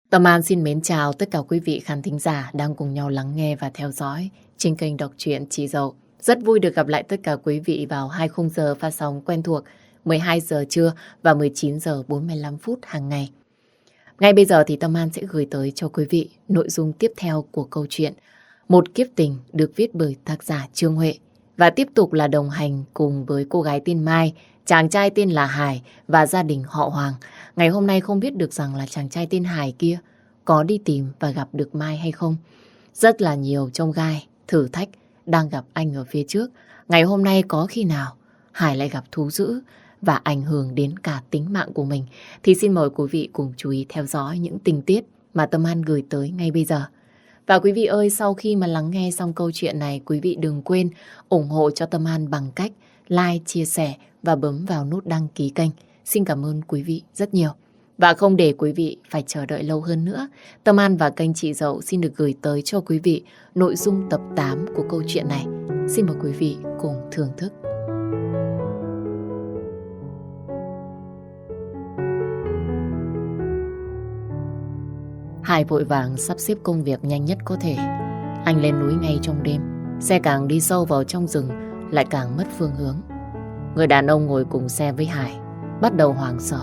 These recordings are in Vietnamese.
Tâm An xin mến chào tất cả quý vị khán thính giả đang cùng nhau lắng nghe và theo dõi trên kênh đọc truyện Chị Dậu. Rất vui được gặp lại tất cả quý vị vào 2 khung giờ phát sóng quen thuộc 12 giờ trưa và 19 giờ 45 phút hàng ngày. Ngay bây giờ thì Tâm An sẽ gửi tới cho quý vị nội dung tiếp theo của câu chuyện Một kiếp tình được viết bởi tác giả Trương Huệ. Và tiếp tục là đồng hành cùng với cô gái tên Mai, chàng trai tên là Hải và gia đình họ Hoàng. Ngày hôm nay không biết được rằng là chàng trai tên Hải kia có đi tìm và gặp được Mai hay không. Rất là nhiều chông gai, thử thách đang gặp anh ở phía trước. Ngày hôm nay có khi nào Hải lại gặp thú dữ và ảnh hưởng đến cả tính mạng của mình, thì xin mời quý vị cùng chú ý theo dõi những tình tiết mà Tâm An gửi tới ngay bây giờ. Và quý vị ơi, sau khi mà lắng nghe xong câu chuyện này, quý vị đừng quên ủng hộ cho Tâm An bằng cách like, chia sẻ và bấm vào nút đăng ký kênh. Xin cảm ơn quý vị rất nhiều. Và không để quý vị phải chờ đợi lâu hơn nữa, Tâm An và kênh Chị Dậu xin được gửi tới cho quý vị nội dung tập 8 của câu chuyện này. Xin mời quý vị cùng thưởng thức. Hải vội vàng sắp xếp công việc nhanh nhất có thể. Anh lên núi ngay trong đêm. Xe càng đi sâu vào trong rừng lại càng mất phương hướng. Người đàn ông ngồi cùng xe với Hải bắt đầu hoảng sợ.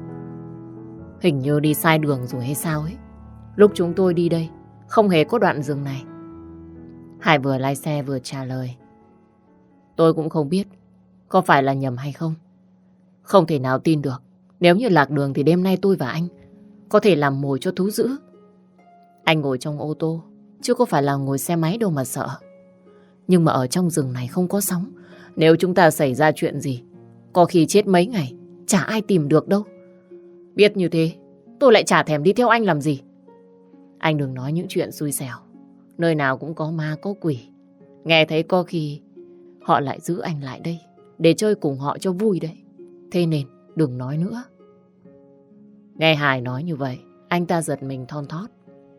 Hình như đi sai đường rồi hay sao ấy. Lúc chúng tôi đi đây không hề có đoạn rừng này. Hải vừa lái xe vừa trả lời. Tôi cũng không biết có phải là nhầm hay không. Không thể nào tin được. Nếu như lạc đường thì đêm nay tôi và anh có thể làm mồi cho thú dữ. Anh ngồi trong ô tô chứ có phải là ngồi xe máy đâu mà sợ. Nhưng mà ở trong rừng này không có sóng. Nếu chúng ta xảy ra chuyện gì, có khi chết mấy ngày chả ai tìm được đâu. Biết như thế tôi lại chả thèm đi theo anh làm gì. Anh đừng nói những chuyện xui xẻo. Nơi nào cũng có ma có quỷ. Nghe thấy có khi họ lại giữ anh lại đây để chơi cùng họ cho vui đấy. Thế nên đừng nói nữa. Nghe Hải nói như vậy, anh ta giật mình thon thót.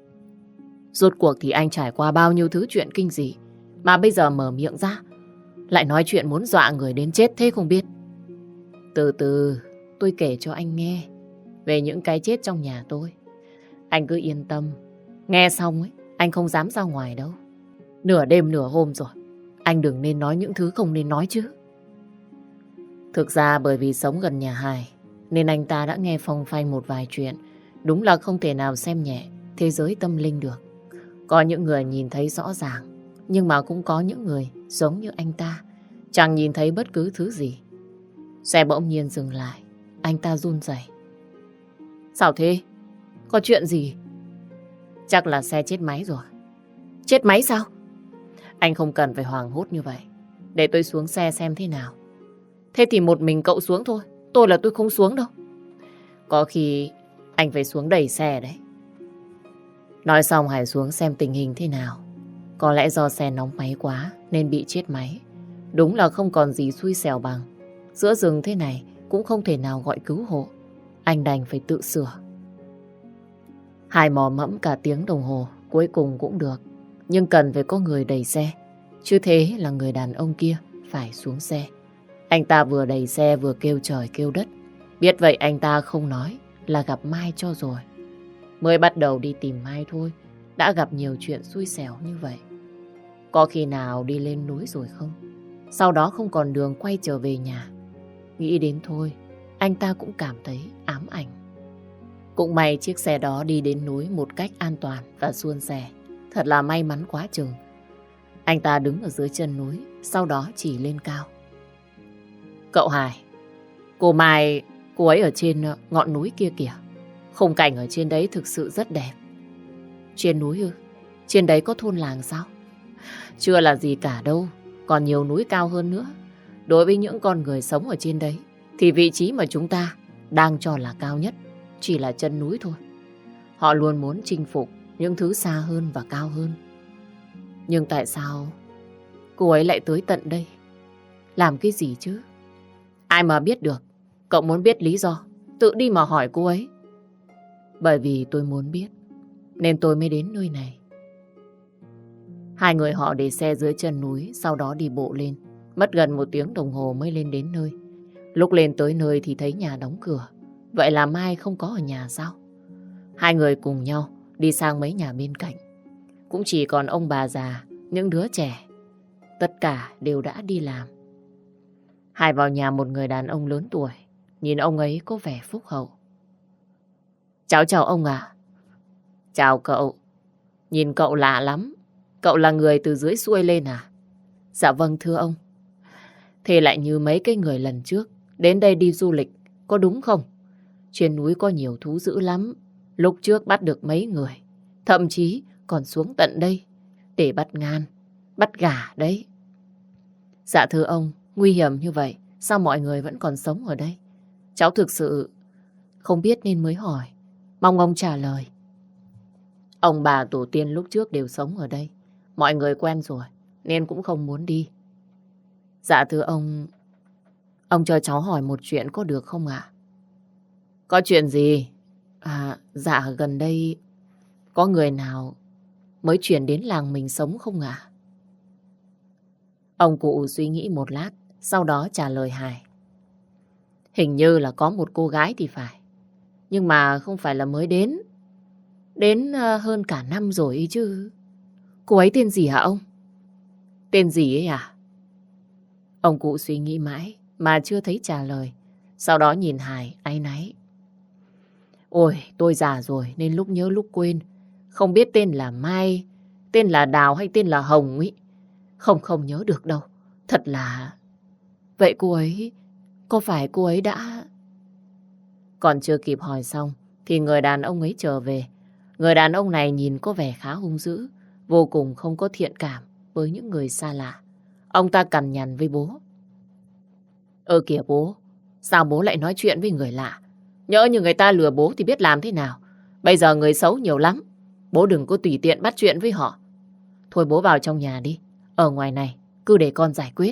Rốt cuộc thì anh trải qua bao nhiêu thứ chuyện kinh dị mà bây giờ mở miệng ra lại nói chuyện muốn dọa người đến chết thế không biết. Từ từ tôi kể cho anh nghe về những cái chết trong nhà tôi. Anh cứ yên tâm. Nghe xong ấy, anh không dám ra ngoài đâu. Nửa đêm nửa hôm rồi, anh đừng nên nói những thứ không nên nói chứ. Thực ra bởi vì sống gần nhà Hải nên anh ta đã nghe phong phanh một vài chuyện. Đúng là không thể nào xem nhẹ thế giới tâm linh được. Có những người nhìn thấy rõ ràng, nhưng mà cũng có những người giống như anh ta, chẳng nhìn thấy bất cứ thứ gì. Xe bỗng nhiên dừng lại. Anh ta run rẩy. Sao thế? Có chuyện gì? Chắc là xe chết máy rồi. Chết máy sao? Anh không cần phải hoảng hốt như vậy. Để tôi xuống xe xem thế nào. Thế thì một mình cậu xuống thôi. Tôi không xuống đâu. Có khi anh phải xuống đẩy xe đấy. Nói xong Hải xuống xem tình hình thế nào. Có lẽ do xe nóng máy quá nên bị chết máy. Đúng là không còn gì xui xẻo bằng. Giữa rừng thế này cũng không thể nào gọi cứu hộ. Anh đành phải tự sửa. Hải mò mẫm cả tiếng đồng hồ, cuối cùng cũng được. Nhưng cần phải có người đẩy xe. Chứ thế là người đàn ông kia phải xuống xe. Anh ta vừa đẩy xe vừa kêu trời kêu đất. Biết vậy anh ta không nói là gặp Mai cho rồi. Mới bắt đầu đi tìm Mai thôi, đã gặp nhiều chuyện xui xẻo như vậy. Có khi nào đi lên núi rồi không? Sau đó không còn đường quay trở về nhà. Nghĩ đến thôi, anh ta cũng cảm thấy ám ảnh. Cũng may chiếc xe đó đi đến núi một cách an toàn và suôn sẻ. Thật là may mắn quá chừng. Anh ta đứng ở dưới chân núi, sau đó chỉ lên cao. Cậu Hải, cô Mai, cô ấy ở trên ngọn núi kia kìa. Khung cảnh ở trên đấy thực sự rất đẹp. Trên núi ư? Trên đấy có thôn làng sao? Chưa là gì cả đâu, còn nhiều núi cao hơn nữa. Đối với những con người sống ở trên đấy, thì vị trí mà chúng ta đang cho là cao nhất chỉ là chân núi thôi. Họ luôn muốn chinh phục những thứ xa hơn và cao hơn. Nhưng tại sao cô ấy lại tới tận đây? Làm cái gì chứ? Ai mà biết được. Cậu muốn biết lý do, tự đi mà hỏi cô ấy. Bởi vì tôi muốn biết nên tôi mới đến nơi này. Hai người họ để xe dưới chân núi, sau đó đi bộ lên. Mất gần 1 tiếng đồng hồ mới lên đến nơi. Lúc lên tới nơi thì thấy nhà đóng cửa. Vậy là Mai không có ở nhà sao? Hai người cùng nhau đi sang mấy nhà bên cạnh. Cũng chỉ còn ông bà già, những đứa trẻ. Tất cả đều đã đi làm. Hải vào nhà một người đàn ông lớn tuổi. Nhìn ông ấy có vẻ phúc hậu. Cháu chào ông ạ. Chào cậu. Nhìn cậu lạ lắm. Cậu là người từ dưới xuôi lên à? Dạ vâng thưa ông. Thế lại như mấy cái người lần trước đến đây đi du lịch, có đúng không? Trên núi có nhiều thú dữ lắm. Lúc trước bắt được mấy người. Thậm chí còn xuống tận đây để bắt ngan, bắt gà đấy. Dạ thưa ông, nguy hiểm như vậy, sao mọi người vẫn còn sống ở đây? Cháu thực sự không biết nên mới hỏi. Mong ông trả lời. Ông bà tổ tiên lúc trước đều sống ở đây. Mọi người quen rồi, nên cũng không muốn đi. Dạ thưa ông cho cháu hỏi một chuyện có được không ạ? Có chuyện gì? Dạ gần đây có người nào mới chuyển đến làng mình sống không ạ? Ông cụ suy nghĩ một lát, sau đó trả lời Hải. Hình như là có một cô gái thì phải. Nhưng mà không phải là mới đến. Đến hơn cả năm rồi ý chứ. Cô ấy tên gì hả ông? Tên gì ấy à? Ông cụ suy nghĩ mãi mà chưa thấy trả lời. Sau đó nhìn Hải áy náy. Ôi, tôi già rồi nên lúc nhớ lúc quên. Không biết tên là Mai, tên là Đào hay tên là Hồng ấy. Không nhớ được đâu. Thật là... Vậy cô ấy... Có phải cô ấy đã... Còn chưa kịp hỏi xong thì người đàn ông ấy trở về. Người đàn ông này nhìn có vẻ khá hung dữ, vô cùng không có thiện cảm với những người xa lạ. Ông ta cằn nhằn với bố. Kìa bố, sao bố lại nói chuyện với người lạ? Nhỡ như người ta lừa bố thì biết làm thế nào? Bây giờ người xấu nhiều lắm. Bố đừng có tùy tiện bắt chuyện với họ. Thôi bố vào trong nhà đi. Ở ngoài này, cứ để con giải quyết.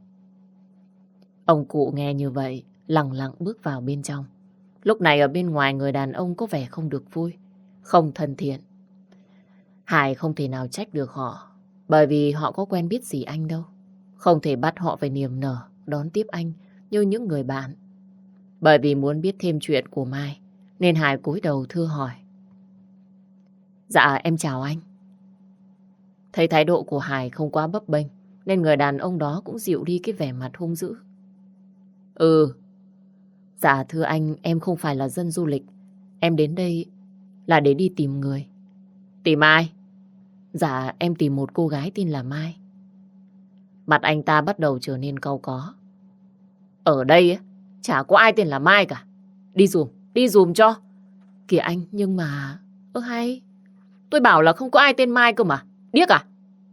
Ông cụ nghe như vậy, lẳng lặng bước vào bên trong. Lúc này ở bên ngoài người đàn ông có vẻ không được vui, không thân thiện. Hải không thể nào trách được họ, bởi vì họ có quen biết gì anh đâu. Không thể bắt họ phải niềm nở đón tiếp anh như những người bạn. Bởi vì muốn biết thêm chuyện của Mai, nên Hải cúi đầu thưa hỏi. Dạ em chào anh. Thấy thái độ của Hải không quá bấp bênh, nên người đàn ông đó cũng dịu đi cái vẻ mặt hung dữ. Dạ thưa anh, em không phải là dân du lịch. Em đến đây là để đi tìm người. Tìm ai? Dạ em tìm một cô gái tên là Mai. Mặt anh ta bắt đầu trở nên cau có. Ở đây ấy, chả có ai tên là Mai cả. Đi dùm cho. Kìa anh, nhưng mà... hay. Tôi bảo là không có ai tên Mai cơ mà. Điếc à?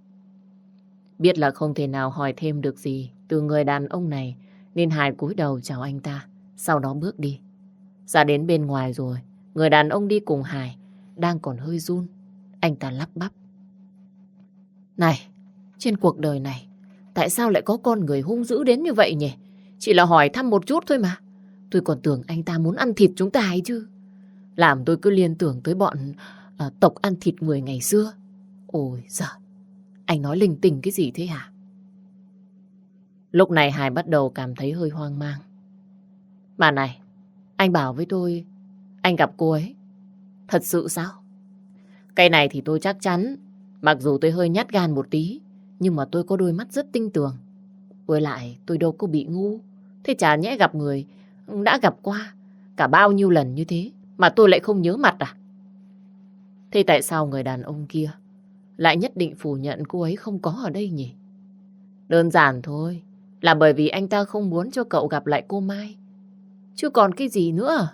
Biết là không thể nào hỏi thêm được gì từ người đàn ông này, nên Hải cúi đầu chào anh ta, sau đó bước đi. Ra đến bên ngoài rồi, người đàn ông đi cùng Hải đang còn hơi run. Anh ta lắp bắp. Này, trên cuộc đời này, tại sao lại có con người hung dữ đến như vậy nhỉ? Chỉ là hỏi thăm một chút thôi mà. Tôi còn tưởng anh ta muốn ăn thịt chúng ta ấy chứ. Làm tôi cứ liên tưởng tới bọn tộc ăn thịt người ngày xưa. Ôi giời, anh nói linh tinh cái gì thế hả? Lúc này Hải bắt đầu cảm thấy hơi hoang mang. Mà này, anh bảo với tôi, anh gặp cô ấy. Thật sự sao? Cái này thì tôi chắc chắn. Mặc dù tôi hơi nhát gan một tí, nhưng mà tôi có đôi mắt rất tinh tường. Với lại tôi đâu có bị ngu. Thế chả nhẽ gặp người đã gặp qua cả bao nhiêu lần như thế mà tôi lại không nhớ mặt à? Thế tại sao người đàn ông kia lại nhất định phủ nhận cô ấy không có ở đây nhỉ? Đơn giản thôi, là bởi vì anh ta không muốn cho cậu gặp lại cô Mai. Chứ còn cái gì nữa?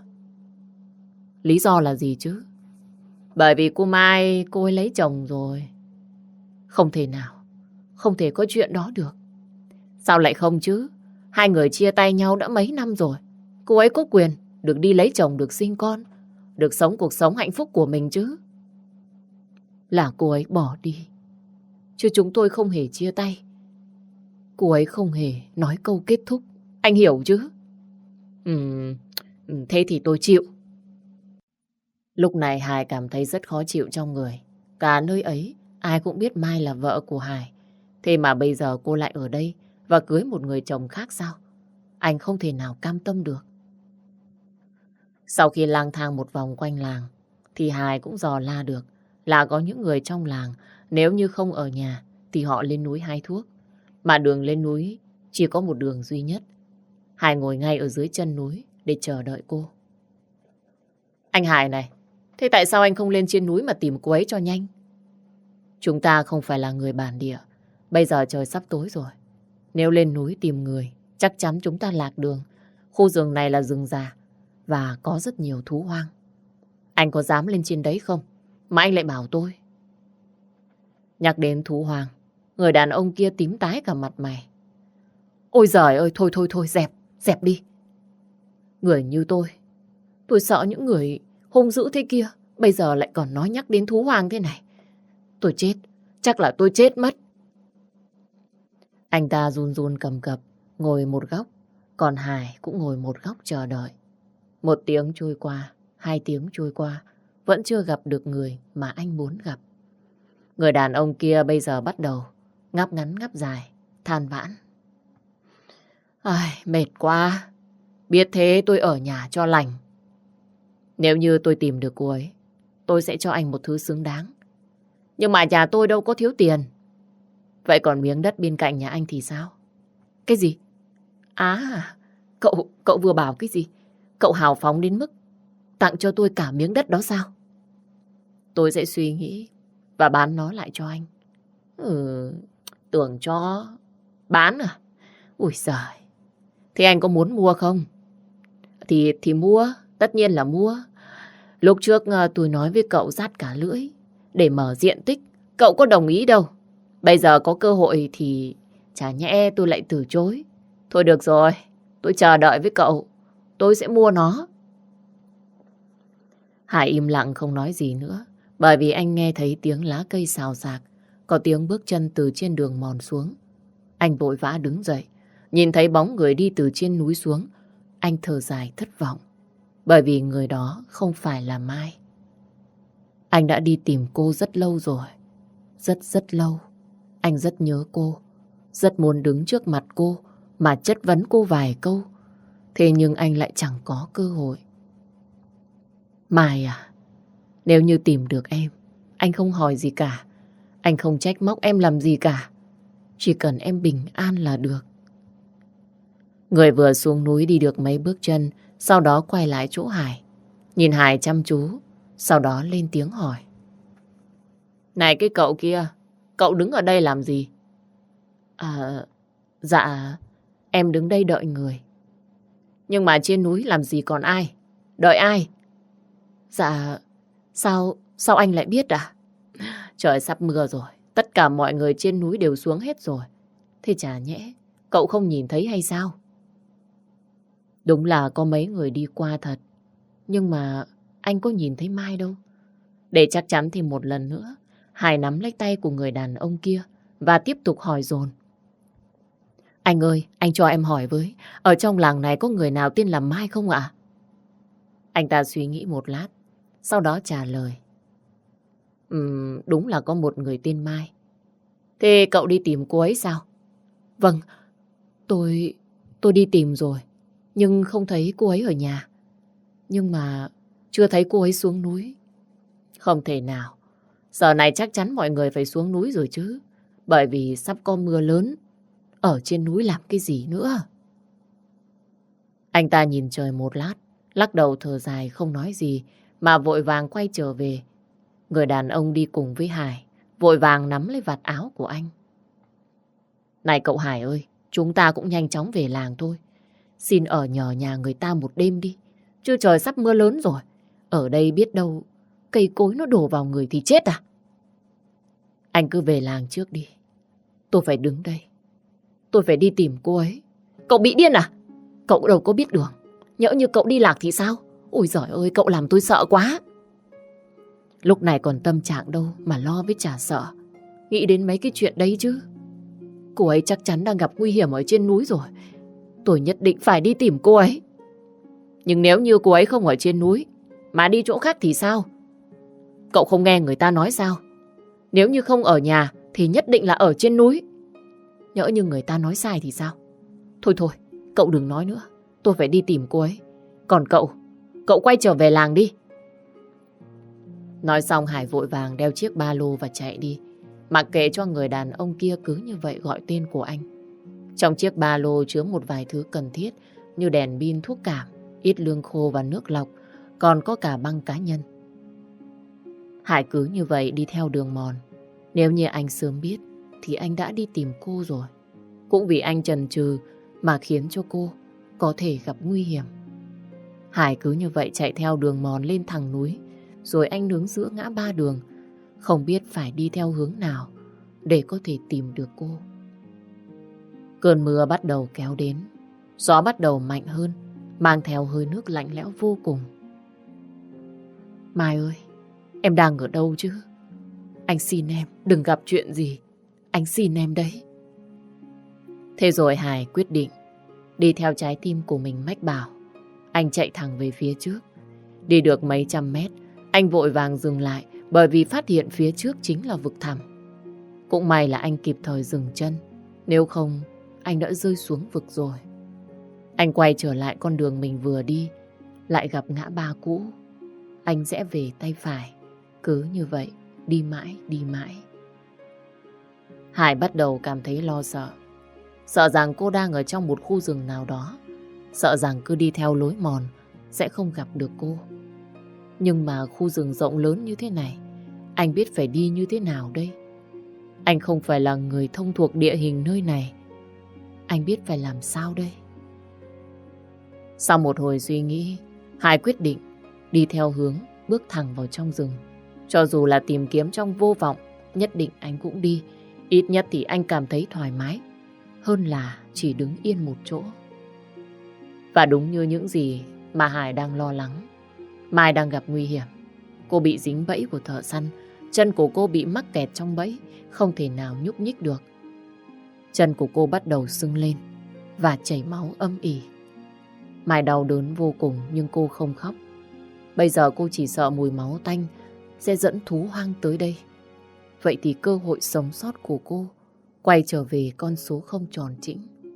Lý do là gì chứ? Bởi vì cô Mai, cô ấy lấy chồng rồi. Không thể nào, không thể có chuyện đó được. Sao lại không chứ? Hai người chia tay nhau đã mấy năm rồi. Cô ấy có quyền được đi lấy chồng, được sinh con, được sống cuộc sống hạnh phúc của mình chứ. Là cô ấy bỏ đi, chứ chúng tôi không hề chia tay. Cô ấy không hề nói câu kết thúc. Anh hiểu chứ? Thế thì tôi chịu. Lúc này Hải cảm thấy rất khó chịu trong người. Cả nơi ấy, ai cũng biết Mai là vợ của Hải. Thế mà bây giờ cô lại ở đây và cưới một người chồng khác sao? Anh không thể nào cam tâm được. Sau khi lang thang một vòng quanh làng, thì Hải cũng dò la được là có những người trong làng nếu như không ở nhà thì họ lên núi hái thuốc. Mà đường lên núi chỉ có một đường duy nhất. Hải ngồi ngay ở dưới chân núi để chờ đợi cô. Anh Hải này, thế tại sao anh không lên trên núi mà tìm cô ấy cho nhanh? Chúng ta không phải là người bản địa. Bây giờ trời sắp tối rồi. Nếu lên núi tìm người, chắc chắn chúng ta lạc đường. Khu rừng này là rừng già và có rất nhiều thú hoang. Anh có dám lên trên đấy không? Mà anh lại bảo tôi. Nhắc đến thú hoang, người đàn ông kia tím tái cả mặt mày. Ôi giời ơi, thôi, dẹp đi. Người như tôi sợ những người hung dữ thế kia, bây giờ lại còn nói nhắc đến thú hoang thế này. Tôi chết, chắc là tôi chết mất. Anh ta run run cầm cập, ngồi một góc, còn Hải cũng ngồi một góc chờ đợi. 1 tiếng trôi qua, 2 tiếng trôi qua, vẫn chưa gặp được người mà anh muốn gặp. Người đàn ông kia bây giờ bắt đầu ngáp ngắn ngáp dài, than vãn. Ai, mệt quá, biết thế tôi ở nhà cho lành. Nếu như tôi tìm được cô ấy, tôi sẽ cho anh một thứ xứng đáng. Nhưng mà nhà tôi đâu có thiếu tiền. Vậy còn miếng đất bên cạnh nhà anh thì sao? Cái gì? À, cậu vừa bảo cái gì? Cậu hào phóng đến mức tặng cho tôi cả miếng đất đó sao? Tôi sẽ suy nghĩ và bán nó lại cho anh. Tưởng cho bán à? Ui giời. Thế anh có muốn mua không? Thì mua, tất nhiên là mua. Lúc trước tôi nói với cậu rát cả lưỡi để mở diện tích, cậu có đồng ý đâu. Bây giờ có cơ hội thì chả nhẽ tôi lại từ chối. Thôi được rồi, tôi chờ đợi với cậu, tôi sẽ mua nó. Hải im lặng không nói gì nữa, bởi vì anh nghe thấy tiếng lá cây xào xạc, có tiếng bước chân từ trên đường mòn xuống. Anh vội vã đứng dậy, nhìn thấy bóng người đi từ trên núi xuống. Anh thở dài thất vọng, bởi vì người đó không phải là Mai. Anh đã đi tìm cô rất lâu rồi, rất lâu. Anh rất nhớ cô, rất muốn đứng trước mặt cô mà chất vấn cô vài câu. Thế nhưng anh lại chẳng có cơ hội. Mai à, nếu như tìm được em, anh không hỏi gì cả. Anh không trách móc em làm gì cả. Chỉ cần em bình an là được. Người vừa xuống núi đi được mấy bước chân, sau đó quay lại chỗ Hải. Nhìn Hải chăm chú, sau đó lên tiếng hỏi. Này cái cậu kia, cậu đứng ở đây làm gì? Dạ, em đứng đây đợi người. Nhưng mà trên núi làm gì còn ai? Đợi ai? Dạ, sao anh lại biết à? Trời sắp mưa rồi, tất cả mọi người trên núi đều xuống hết rồi. Thế chả nhẽ, cậu không nhìn thấy hay sao? Đúng là có mấy người đi qua thật, nhưng mà anh có nhìn thấy Mai đâu. Để chắc chắn thì một lần nữa, Hải nắm lấy tay của người đàn ông kia và tiếp tục hỏi dồn. Anh ơi, anh cho em hỏi với, ở trong làng này có người nào tên là Mai không ạ? Anh ta suy nghĩ một lát, sau đó trả lời. Đúng là có một người tên Mai. Thế cậu đi tìm cô ấy sao? Vâng, tôi đi tìm rồi, nhưng không thấy cô ấy ở nhà. Nhưng mà chưa thấy cô ấy xuống núi. Không thể nào. Giờ này chắc chắn mọi người phải xuống núi rồi chứ. Bởi vì sắp có mưa lớn. Ở trên núi làm cái gì nữa? Anh ta nhìn trời một lát, lắc đầu thở dài không nói gì, mà vội vàng quay trở về. Người đàn ông đi cùng với Hải, vội vàng nắm lấy vạt áo của anh. Này cậu Hải ơi, chúng ta cũng nhanh chóng về làng thôi. Xin ở nhờ nhà người ta một đêm đi. Chứ trời sắp mưa lớn rồi. Ở đây biết đâu cây cối nó đổ vào người thì chết à? Anh cứ về làng trước đi. Tôi phải đứng đây. Tôi phải đi tìm cô ấy. Cậu bị điên à? Cậu đâu có biết đường. Nhỡ như cậu đi lạc thì sao? Ôi giời ơi, cậu làm tôi sợ quá. Lúc này còn tâm trạng đâu mà lo với chả sợ. Nghĩ đến mấy cái chuyện đấy chứ. Cô ấy chắc chắn đang gặp nguy hiểm ở trên núi rồi. Tôi nhất định phải đi tìm cô ấy. Nhưng nếu như cô ấy không ở trên núi mà đi chỗ khác thì sao? Cậu không nghe người ta nói sao? Nếu như không ở nhà thì nhất định là ở trên núi. Nhỡ như người ta nói sai thì sao? Thôi, cậu đừng nói nữa. Tôi phải đi tìm cô ấy. Còn cậu quay trở về làng đi. Nói xong Hải vội vàng đeo chiếc ba lô và chạy đi. Mặc kệ cho người đàn ông kia cứ như vậy gọi tên của anh. Trong chiếc ba lô chứa một vài thứ cần thiết như đèn pin, thuốc cảm, ít lương khô và nước lọc, còn có cả băng cá nhân. Hải cứ như vậy đi theo đường mòn. Nếu như anh sớm biết thì anh đã đi tìm cô rồi. Cũng vì anh chần chừ mà khiến cho cô có thể gặp nguy hiểm. Hải cứ như vậy chạy theo đường mòn lên thẳng núi, rồi anh đứng giữa ngã ba đường, không biết phải đi theo hướng nào để có thể tìm được cô. Cơn mưa bắt đầu kéo đến, gió bắt đầu mạnh hơn, mang theo hơi nước lạnh lẽo vô cùng. Mai ơi, em đang ở đâu chứ? Anh xin em, đừng gặp chuyện gì. Anh xin em đấy. Thế rồi Hải quyết định đi theo trái tim của mình mách bảo. Anh chạy thẳng về phía trước. Đi được mấy trăm mét, anh vội vàng dừng lại bởi vì phát hiện phía trước chính là vực thẳm. Cũng may là anh kịp thời dừng chân, nếu không anh đã rơi xuống vực rồi. Anh quay trở lại con đường mình vừa đi, lại gặp ngã ba cũ. Anh rẽ về tay phải, cứ như vậy đi mãi đi mãi. Hải bắt đầu cảm thấy lo sợ. Sợ rằng cô đang ở trong một khu rừng nào đó. Sợ rằng cứ đi theo lối mòn sẽ không gặp được cô. Nhưng mà khu rừng rộng lớn như thế này, anh biết phải đi như thế nào đây? Anh không phải là người thông thuộc địa hình nơi này. Anh biết phải làm sao đây? Sau một hồi suy nghĩ, Hải quyết định đi theo hướng bước thẳng vào trong rừng. Cho dù là tìm kiếm trong vô vọng, nhất định anh cũng đi. Ít nhất thì anh cảm thấy thoải mái hơn là chỉ đứng yên một chỗ. Và đúng như những gì mà Hải đang lo lắng, Mai đang gặp nguy hiểm. Cô bị dính bẫy của thợ săn. Chân của cô bị mắc kẹt trong bẫy, không thể nào nhúc nhích được. Chân của cô bắt đầu sưng lên và chảy máu âm ỉ. Mai đau đớn vô cùng nhưng cô không khóc. Bây giờ cô chỉ sợ mùi máu tanh sẽ dẫn thú hoang tới đây. Vậy thì cơ hội sống sót của cô quay trở về con số không tròn chỉnh.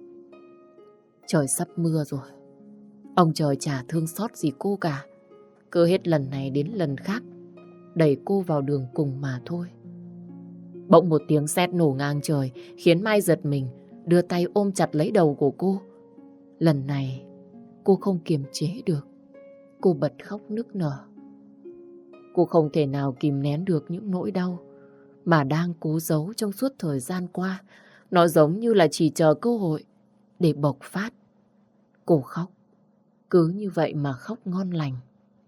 Trời sắp mưa rồi. Ông trời chả thương xót gì cô cả. Cứ hết lần này đến lần khác đẩy cô vào đường cùng mà thôi. Bỗng một tiếng sét nổ ngang trời khiến Mai giật mình, đưa tay ôm chặt lấy đầu của cô. Lần này cô không kiềm chế được. Cô bật khóc nức nở. Cô không thể nào kìm nén được những nỗi đau mà đang cố giấu trong suốt thời gian qua. Nó giống như là chỉ chờ cơ hội để bộc phát. Cô khóc, cứ như vậy mà khóc ngon lành.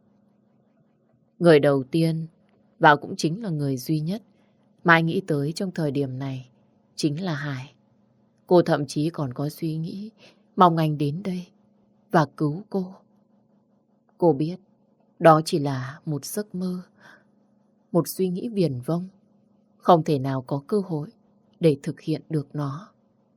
Người đầu tiên và cũng chính là người duy nhất Mai nghĩ tới trong thời điểm này chính là Hải. Cô thậm chí còn có suy nghĩ mong anh đến đây và cứu cô. Cô biết đó chỉ là một giấc mơ, một suy nghĩ viển vông, không thể nào có cơ hội để thực hiện được nó.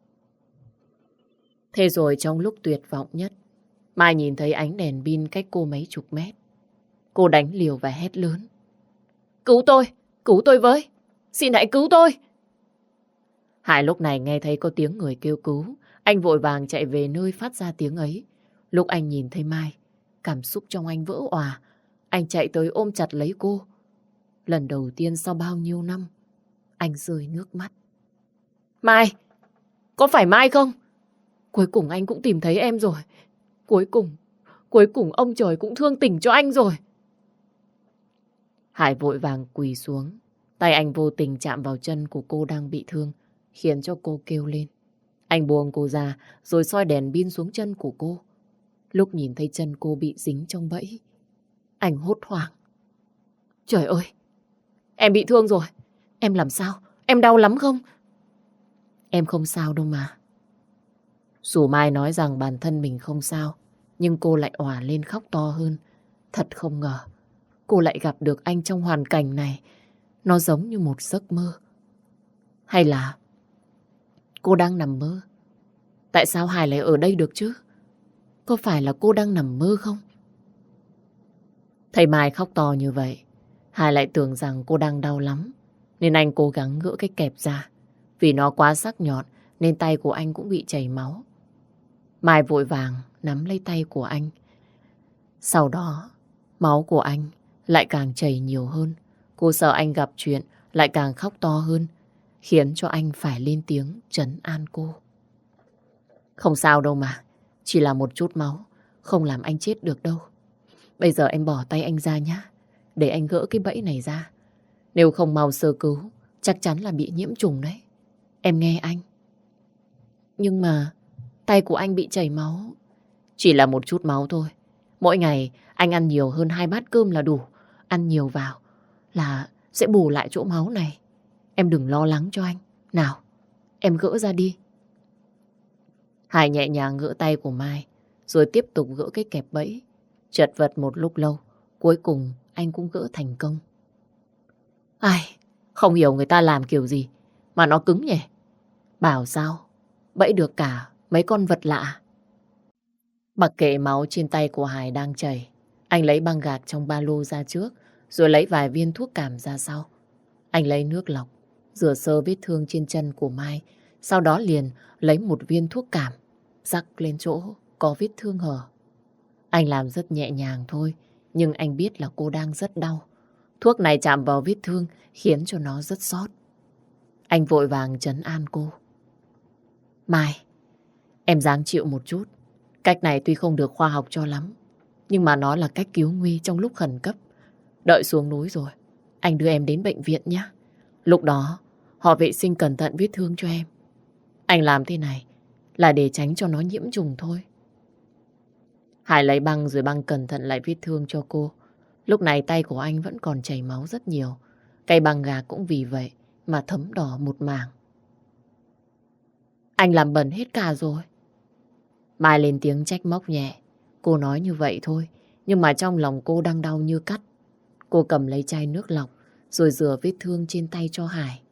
Thế rồi trong lúc tuyệt vọng nhất, Mai nhìn thấy ánh đèn pin cách cô mấy chục mét. Cô đánh liều và hét lớn. Cứu tôi với, xin hãy cứu tôi. Hải lúc này nghe thấy có tiếng người kêu cứu. Anh vội vàng chạy về nơi phát ra tiếng ấy. Lúc anh nhìn thấy Mai, cảm xúc trong anh vỡ òa. Anh chạy tới ôm chặt lấy cô. Lần đầu tiên sau bao nhiêu năm, anh rơi nước mắt. Mai, có phải Mai không? Cuối cùng anh cũng tìm thấy em rồi. Cuối cùng ông trời cũng thương tình cho anh rồi. Hải vội vàng quỳ xuống. Tay anh vô tình chạm vào chân của cô đang bị thương, khiến cho cô kêu lên. Anh buông cô ra rồi soi đèn pin xuống chân của cô. Lúc nhìn thấy chân cô bị dính trong bẫy, anh hốt hoảng. Trời ơi, em bị thương rồi. Em làm sao? Em đau lắm không? Em không sao đâu mà. Dù Mai nói rằng bản thân mình không sao, nhưng cô lại òa lên khóc to hơn. Thật không ngờ, cô lại gặp được anh trong hoàn cảnh này. Nó giống như một giấc mơ. Hay là cô đang nằm mơ? Tại sao Hải lại ở đây được chứ? Có phải là cô đang nằm mơ không? Thấy Mai khóc to như vậy, Hải lại tưởng rằng cô đang đau lắm, nên anh cố gắng gỡ cái kẹp ra. Vì nó quá sắc nhọn nên tay của anh cũng bị chảy máu. Mai vội vàng nắm lấy tay của anh. Sau đó, máu của anh lại càng chảy nhiều hơn. Cô sợ anh gặp chuyện, lại càng khóc to hơn, khiến cho anh phải lên tiếng trấn an cô. Không sao đâu mà, chỉ là một chút máu, không làm anh chết được đâu. Bây giờ em bỏ tay anh ra nhá, để anh gỡ cái bẫy này ra. Nếu không mau sơ cứu, chắc chắn là bị nhiễm trùng đấy. Em nghe anh. Nhưng mà tay của anh bị chảy máu. Chỉ là một chút máu thôi. Mỗi ngày anh ăn nhiều hơn 2 bát cơm là đủ. Ăn nhiều vào là sẽ bù lại chỗ máu này. Em đừng lo lắng cho anh. Nào, em gỡ ra đi. Hải nhẹ nhàng gỡ tay của Mai, rồi tiếp tục gỡ cái kẹp bẫy. Chật vật một lúc lâu, cuối cùng anh cũng gỡ thành công. Ai, không hiểu người ta làm kiểu gì mà nó cứng nhỉ. Bảo sao, bẫy được cả mấy con vật lạ. Mặc kệ máu trên tay của Hải đang chảy, anh lấy băng gạc trong ba lô ra trước, rồi lấy vài viên thuốc cảm ra sau. Anh lấy nước lọc, rửa sơ vết thương trên chân của Mai, sau đó liền lấy một viên thuốc cảm, rắc lên chỗ có vết thương hở. Anh làm rất nhẹ nhàng thôi, nhưng anh biết là cô đang rất đau. Thuốc này chạm vào vết thương khiến cho nó rất xót. Anh vội vàng trấn an cô. Mai, em ráng chịu một chút. Cách này tuy không được khoa học cho lắm, nhưng mà nó là cách cứu nguy trong lúc khẩn cấp. Đợi xuống núi rồi, anh đưa em đến bệnh viện nhé. Lúc đó, họ vệ sinh cẩn thận vết thương cho em. Anh làm thế này là để tránh cho nó nhiễm trùng thôi. Hải lấy băng rồi băng cẩn thận lại vết thương cho cô. Lúc này tay của anh vẫn còn chảy máu rất nhiều. Cây băng gạc cũng vì vậy mà thấm đỏ một mảng. Anh làm bẩn hết cả rồi. Mai lên tiếng trách móc nhẹ. Cô nói như vậy thôi, nhưng mà trong lòng cô đang đau như cắt. Cô cầm lấy chai nước lọc rồi rửa vết thương trên tay cho Hải.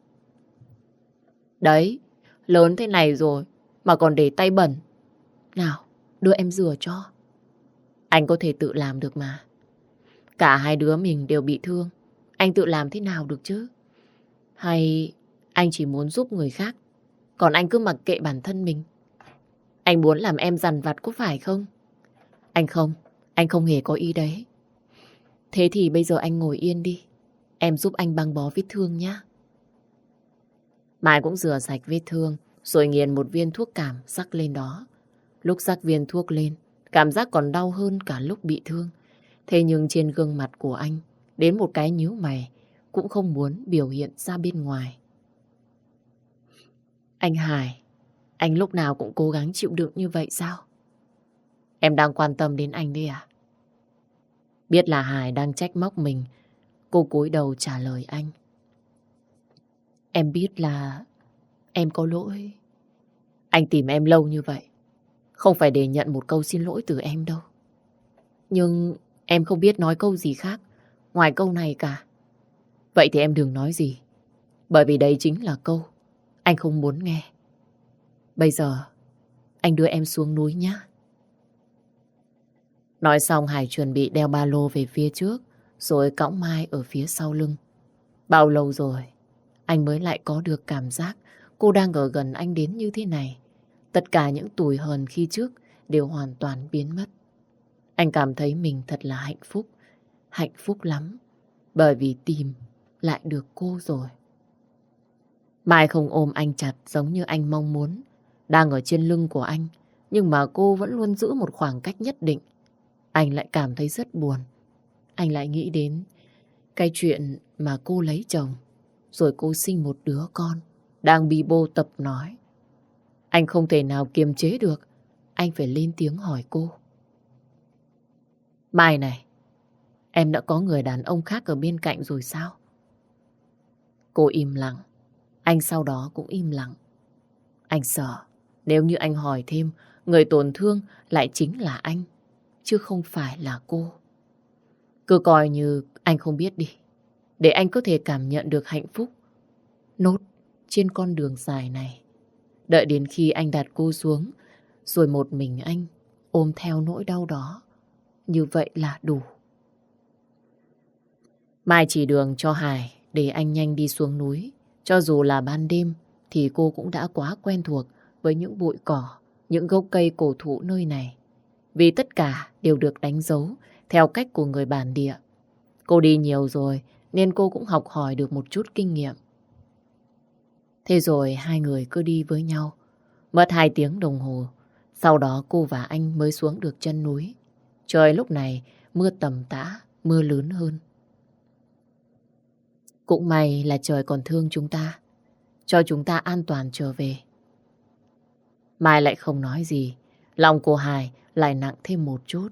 Đấy, lớn thế này rồi mà còn để tay bẩn. Nào, đưa em rửa cho. Anh có thể tự làm được mà. Cả hai đứa mình đều bị thương. Anh tự làm thế nào được chứ? Hay anh chỉ muốn giúp người khác, còn anh cứ mặc kệ bản thân mình? Anh muốn làm em dằn vặt có phải không? Anh không hề có ý đấy. Thế thì bây giờ anh ngồi yên đi. Em giúp anh băng bó vết thương nhé. Mai cũng rửa sạch vết thương, rồi nghiền một viên thuốc cảm rắc lên đó. Lúc rắc viên thuốc lên, cảm giác còn đau hơn cả lúc bị thương. Thế nhưng trên gương mặt của anh, đến một cái nhíu mày, cũng không muốn biểu hiện ra bên ngoài. Anh Hải, anh lúc nào cũng cố gắng chịu đựng như vậy sao? Em đang quan tâm đến anh đấy à? Biết là Hải đang trách móc mình, cô cúi đầu trả lời anh. Em biết là em có lỗi. Anh tìm em lâu như vậy, không phải để nhận một câu xin lỗi từ em đâu. Nhưng em không biết nói câu gì khác ngoài câu này cả. Vậy thì em đừng nói gì, bởi vì đây chính là câu anh không muốn nghe. Bây giờ anh đưa em xuống núi nhé. Nói xong Hải chuẩn bị đeo ba lô về phía trước, rồi cõng Mai ở phía sau lưng. Bao lâu rồi anh mới lại có được cảm giác cô đang ở gần anh đến như thế này. Tất cả những tủi hờn khi trước đều hoàn toàn biến mất. Anh cảm thấy mình thật là hạnh phúc lắm, bởi vì tìm lại được cô rồi. Mai không ôm anh chặt giống như anh mong muốn, đang ở trên lưng của anh, nhưng mà cô vẫn luôn giữ một khoảng cách nhất định. Anh lại cảm thấy rất buồn. Anh lại nghĩ đến cái chuyện mà cô lấy chồng, rồi cô sinh một đứa con, đang bi bô tập nói. Anh không thể nào kiềm chế được, anh phải lên tiếng hỏi cô. Mai này, em đã có người đàn ông khác ở bên cạnh rồi sao? Cô im lặng, anh sau đó cũng im lặng. Anh sợ, nếu như anh hỏi thêm, người tổn thương lại chính là anh, chứ không phải là cô. Cứ coi như anh không biết đi, để anh có thể cảm nhận được hạnh phúc nốt trên con đường dài này. Đợi đến khi anh đặt cô xuống, rồi một mình anh ôm theo nỗi đau đó. Như vậy là đủ. Mai chỉ đường cho Hải để anh nhanh đi xuống núi. Cho dù là ban đêm thì cô cũng đã quá quen thuộc với những bụi cỏ, những gốc cây cổ thụ nơi này. Vì tất cả đều được đánh dấu theo cách của người bản địa. Cô đi nhiều rồi nên cô cũng học hỏi được một chút kinh nghiệm. Thế rồi hai người cứ đi với nhau. Mất 2 tiếng đồng hồ. Sau đó cô và anh mới xuống được chân núi. Trời lúc này mưa tầm tã, mưa lớn hơn. Cũng may là trời còn thương chúng ta, cho chúng ta an toàn trở về. Mai lại không nói gì. Lòng cô Hải lại nặng thêm một chút.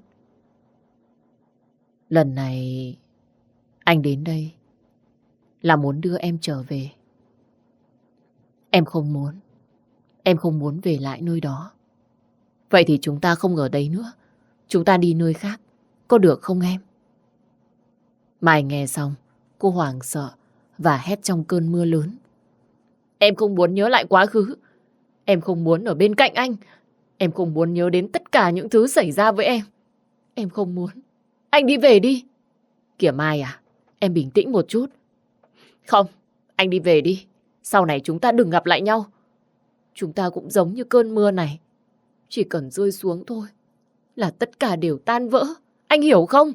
Lần này anh đến đây là muốn đưa em trở về. Em không muốn. Em không muốn về lại nơi đó. Vậy thì chúng ta không ở đây nữa. Chúng ta đi nơi khác. Có được không em? Mai nghe xong, cô hoảng sợ và hét trong cơn mưa lớn. Em không muốn nhớ lại quá khứ. Em không muốn ở bên cạnh anh. Em không muốn nhớ đến tất cả những thứ xảy ra với em. Em không muốn. Anh đi về đi. Kìa Mai à, em bình tĩnh một chút. Không, anh đi về đi. Sau này chúng ta đừng gặp lại nhau. Chúng ta cũng giống như cơn mưa này. Chỉ cần rơi xuống thôi là tất cả đều tan vỡ. Anh hiểu không?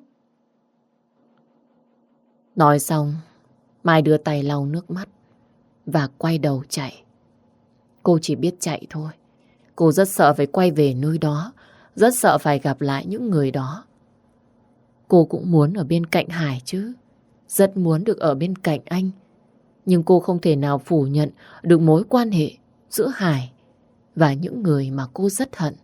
Nói xong, Mai đưa tay lau nước mắt và quay đầu chạy. Cô chỉ biết chạy thôi. Cô rất sợ phải quay về nơi đó, rất sợ phải gặp lại những người đó. Cô cũng muốn ở bên cạnh Hải chứ. Rất muốn được ở bên cạnh anh. Nhưng cô không thể nào phủ nhận được mối quan hệ giữa Hải và những người mà cô rất hận.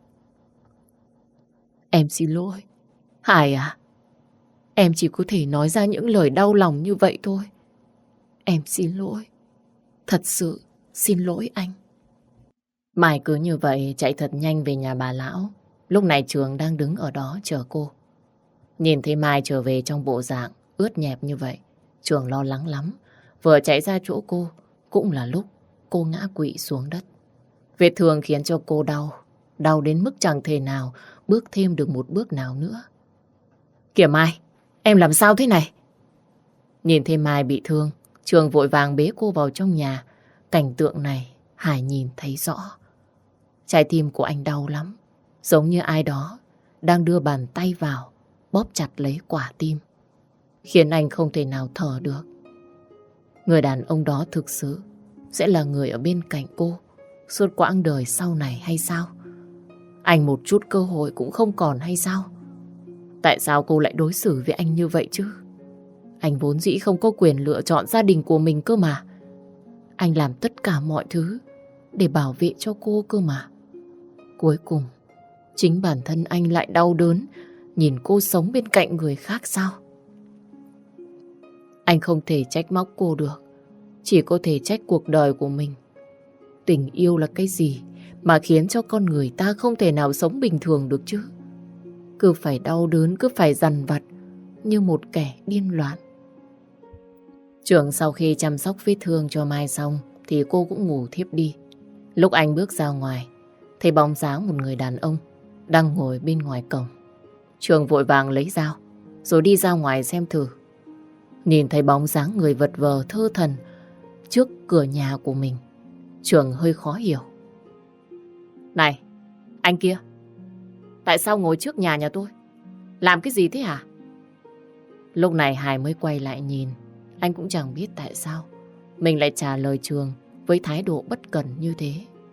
Em xin lỗi. Hải à, em chỉ có thể nói ra những lời đau lòng như vậy thôi. Em xin lỗi. Thật sự xin lỗi anh. Mai cứ như vậy chạy thật nhanh về nhà bà lão. Lúc này Trường đang đứng ở đó chờ cô. Nhìn thấy Mai trở về trong bộ dạng ướt nhẹp như vậy, Trường lo lắng lắm. Vừa chạy ra chỗ cô, cũng là lúc cô ngã quỵ xuống đất. Vết thương khiến cho cô đau, đau đến mức chẳng thể nào bước thêm được một bước nào nữa. Kìa Mai, em làm sao thế này? Nhìn thấy Mai bị thương, Trường vội vàng bế cô vào trong nhà. Cảnh tượng này Hải nhìn thấy rõ. Trái tim của anh đau lắm, giống như ai đó đang đưa bàn tay vào, bóp chặt lấy quả tim, khiến anh không thể nào thở được. Người đàn ông đó thực sự sẽ là người ở bên cạnh cô suốt quãng đời sau này hay sao? Anh một chút cơ hội cũng không còn hay sao? Tại sao cô lại đối xử với anh như vậy chứ? Anh vốn dĩ không có quyền lựa chọn gia đình của mình cơ mà. Anh làm tất cả mọi thứ để bảo vệ cho cô cơ mà. Cuối cùng, chính bản thân anh lại đau đớn nhìn cô sống bên cạnh người khác sao? Anh không thể trách móc cô được, chỉ có thể trách cuộc đời của mình. Tình yêu là cái gì mà khiến cho con người ta không thể nào sống bình thường được chứ? Cứ phải đau đớn, cứ phải dằn vặt như một kẻ điên loạn. Trường sau khi chăm sóc vết thương cho Mai xong thì cô cũng ngủ thiếp đi. Lúc anh bước ra ngoài, thấy bóng dáng một người đàn ông đang ngồi bên ngoài cổng. Trường vội vàng lấy dao rồi đi ra ngoài xem thử. Nhìn thấy bóng dáng người vật vờ thơ thẩn trước cửa nhà của mình, Trường hơi khó hiểu. Này, anh kia, tại sao ngồi trước nhà tôi? Làm cái gì thế hả? Lúc này Hải mới quay lại nhìn. Anh cũng chẳng biết tại sao mình lại trả lời Trường với thái độ bất cẩn như thế.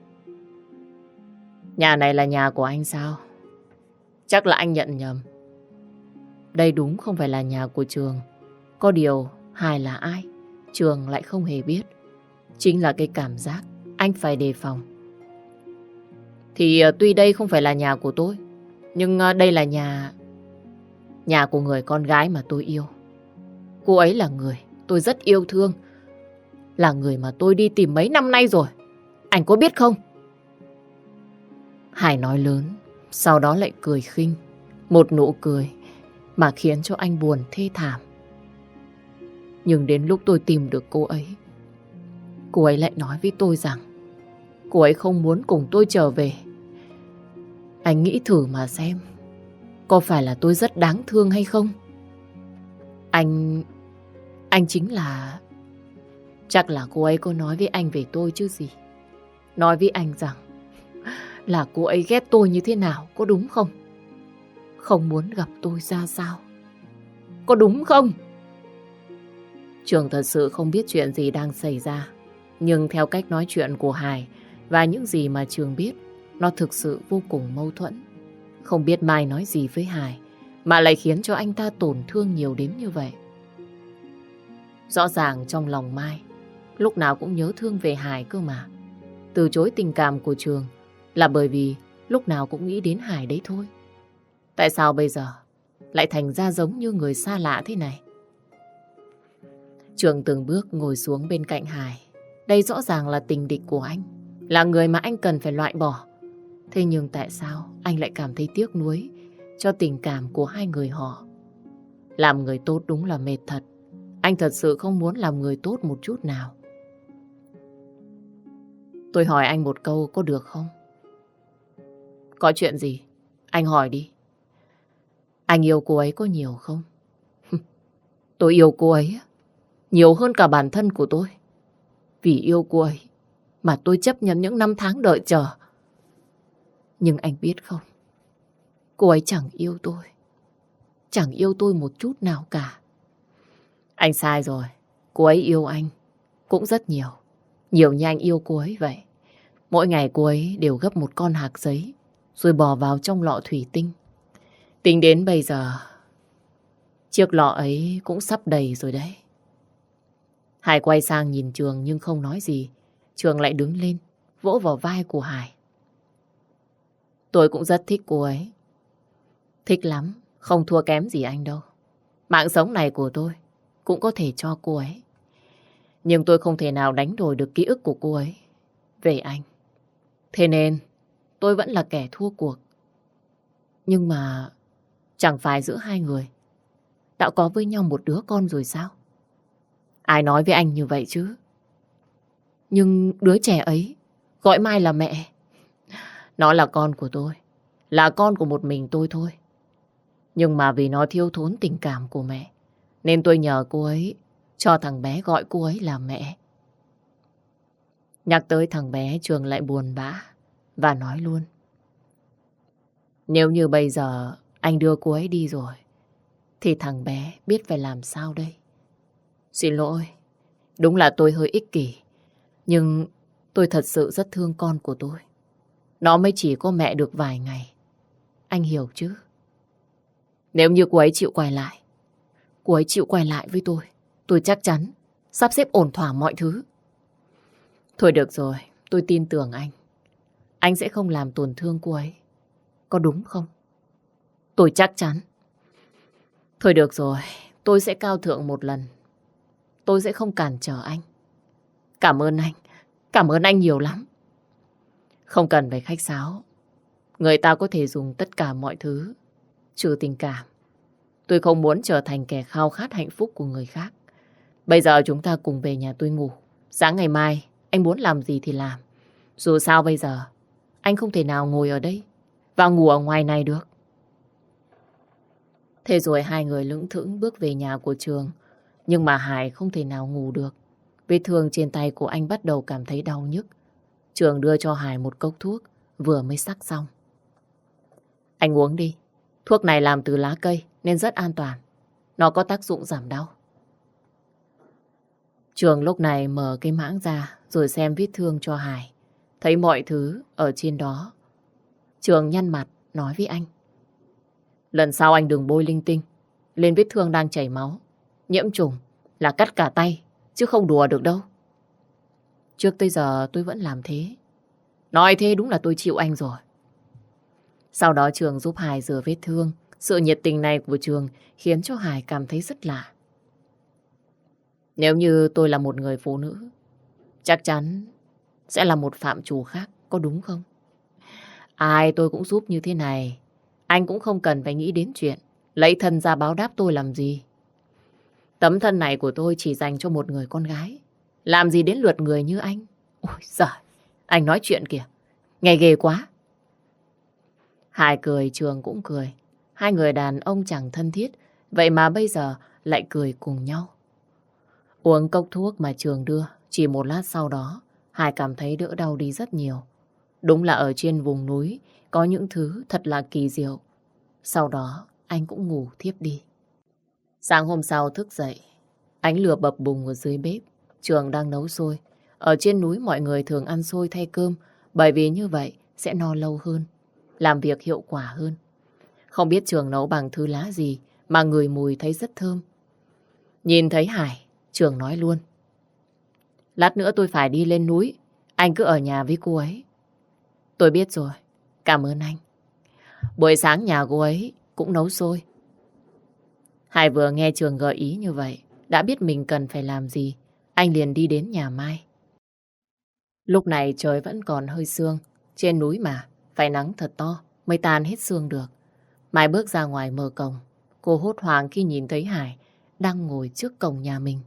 Nhà này là nhà của anh sao? Chắc là anh nhận nhầm. Đây đúng không phải là nhà của Trường. Có điều Hải là ai Trường lại không hề biết. Chính là cái cảm giác anh phải đề phòng. Thì tuy đây không phải là nhà của tôi, nhưng đây là nhà của người con gái mà tôi yêu. Cô ấy là người tôi rất yêu thương, là người mà tôi đi tìm mấy năm nay rồi. Anh có biết không? Hải nói lớn, sau đó lại cười khinh. Một nụ cười mà khiến cho anh buồn thê thảm. Nhưng đến lúc tôi tìm được cô ấy lại nói với tôi rằng cô ấy không muốn cùng tôi trở về. Anh nghĩ thử mà xem, có phải là tôi rất đáng thương hay không? Anh chính là... Chắc là cô ấy có nói với anh về tôi chứ gì. Nói với anh rằng là cô ấy ghét tôi như thế nào, có đúng không? Không muốn gặp tôi ra sao, có đúng không? Trường thật sự không biết chuyện gì đang xảy ra. Nhưng theo cách nói chuyện của Hải và những gì mà Trường biết, nó thực sự vô cùng mâu thuẫn. Không biết Mai nói gì với Hải mà lại khiến cho anh ta tổn thương nhiều đến như vậy. Rõ ràng trong lòng Mai lúc nào cũng nhớ thương về Hải cơ mà. Từ chối tình cảm của Trường là bởi vì lúc nào cũng nghĩ đến Hải đấy thôi. Tại sao bây giờ lại thành ra giống như người xa lạ thế này? Trường từng bước ngồi xuống bên cạnh Hải. Đây rõ ràng là tình địch của anh, là người mà anh cần phải loại bỏ. Thế nhưng tại sao anh lại cảm thấy tiếc nuối cho tình cảm của hai người họ? Làm người tốt đúng là mệt thật. Anh thật sự không muốn làm người tốt một chút nào. Tôi hỏi anh một câu có được không? Có chuyện gì? Anh hỏi đi. Anh yêu cô ấy có nhiều không? Tôi yêu cô ấy nhiều hơn cả bản thân của tôi. Vì yêu cô ấy mà tôi chấp nhận những năm tháng đợi chờ. Nhưng anh biết không, cô ấy chẳng yêu tôi. Chẳng yêu tôi một chút nào cả. Anh sai rồi. Cô ấy yêu anh cũng rất nhiều. Nhiều như anh yêu cô ấy vậy. Mỗi ngày cô ấy đều gấp một con hạc giấy rồi bỏ vào trong lọ thủy tinh. Tính đến bây giờ chiếc lọ ấy cũng sắp đầy rồi đấy. Hải quay sang nhìn Trường nhưng không nói gì. Trường lại đứng lên vỗ vào vai của Hải. Tôi cũng rất thích cô ấy. Thích lắm. Không thua kém gì anh đâu. Mạng sống này của tôi cũng có thể cho cô ấy. Nhưng tôi không thể nào đánh đổi được ký ức của cô ấy về anh. Thế nên tôi vẫn là kẻ thua cuộc. Nhưng mà chẳng phải giữa hai người đã có với nhau một đứa con rồi sao? Ai nói với anh như vậy chứ? Nhưng đứa trẻ ấy gọi Mai là mẹ. Nó là con của tôi. Là con của một mình tôi thôi. Nhưng mà vì nó thiếu thốn tình cảm của mẹ nên tôi nhờ cô ấy cho thằng bé gọi cô ấy là mẹ. Nhắc tới thằng bé, Trường lại buồn bã và nói luôn. Nếu như bây giờ anh đưa cô ấy đi rồi thì thằng bé biết phải làm sao đây? Xin lỗi, đúng là tôi hơi ích kỷ. Nhưng tôi thật sự rất thương con của tôi. Nó mới chỉ có mẹ được vài ngày. Anh hiểu chứ? Nếu như cô ấy chịu quay lại, cô ấy chịu quay lại với tôi chắc chắn sắp xếp ổn thỏa mọi thứ. Thôi được rồi, tôi tin tưởng anh. Anh sẽ không làm tổn thương cô ấy. Có đúng không? Tôi chắc chắn. Thôi được rồi, tôi sẽ cao thượng một lần. Tôi sẽ không cản trở anh. Cảm ơn anh. Cảm ơn anh nhiều lắm. Không cần phải khách sáo. Người ta có thể dùng tất cả mọi thứ trừ tình cảm. Tôi không muốn trở thành kẻ khao khát hạnh phúc của người khác. Bây giờ chúng ta cùng về nhà tôi ngủ. Sáng ngày mai anh muốn làm gì thì làm. Dù sao bây giờ anh không thể nào ngồi ở đây và ngủ ở ngoài này được. Thế rồi hai người lững thững bước về nhà của Trường. Nhưng mà Hải không thể nào ngủ được. Vết thương trên tay của anh bắt đầu cảm thấy đau nhức. Trường đưa cho Hải một cốc thuốc vừa mới sắc xong. Anh uống đi. Thuốc này làm từ lá cây nên rất an toàn. Nó có tác dụng giảm đau. Trường lúc này mở cái mãng ra rồi xem vết thương cho Hải. Thấy mọi thứ ở trên đó. Trường nhăn mặt nói với anh. Lần sau anh đừng bôi linh tinh lên vết thương đang chảy máu. Nhiễm trùng là cắt cả tay chứ không đùa được đâu. Trước tới giờ tôi vẫn làm thế. Nói thế đúng là tôi chịu anh rồi. Sau đó Trường giúp Hải rửa vết thương. Sự nhiệt tình này của Trường khiến cho Hải cảm thấy rất lạ. Nếu như tôi là một người phụ nữ, chắc chắn sẽ là một phạm trù khác, có đúng không? Ai tôi cũng giúp như thế này. Anh cũng không cần phải nghĩ đến chuyện lấy thân ra báo đáp tôi làm gì. Tấm thân này của tôi chỉ dành cho một người con gái. Làm gì đến lượt người như anh? Ôi giời, anh nói chuyện kìa. Nghe ghê quá. Hải cười, Trường cũng cười. Hai người đàn ông chẳng thân thiết, vậy mà bây giờ lại cười cùng nhau. Uống cốc thuốc mà Trường đưa, chỉ một lát sau đó, Hải cảm thấy đỡ đau đi rất nhiều. Đúng là ở trên vùng núi có những thứ thật là kỳ diệu. Sau đó anh cũng ngủ thiếp đi. Sáng hôm sau thức dậy, Ánh lửa bập bùng ở dưới bếp. Trường đang nấu xôi. Ở trên núi mọi người thường ăn xôi thay cơm, bởi vì như vậy sẽ no lâu hơn, làm việc hiệu quả hơn. Không biết Trường nấu bằng thứ lá gì mà ngửi mùi thấy rất thơm. Nhìn thấy Hải, Trường nói luôn. Lát nữa tôi phải đi lên núi, anh cứ ở nhà với cô ấy. Tôi biết rồi, cảm ơn anh. Buổi sáng nhà cô ấy cũng nấu xôi. Hải vừa nghe Trường gợi ý như vậy, đã biết mình cần phải làm gì. Anh liền đi đến nhà Mai. Lúc này trời vẫn còn hơi sương. Trên núi mà, phải nắng thật to mới tan hết sương được. Mai bước ra ngoài mở cổng. Cô hốt hoảng khi nhìn thấy Hải đang ngồi trước cổng nhà mình.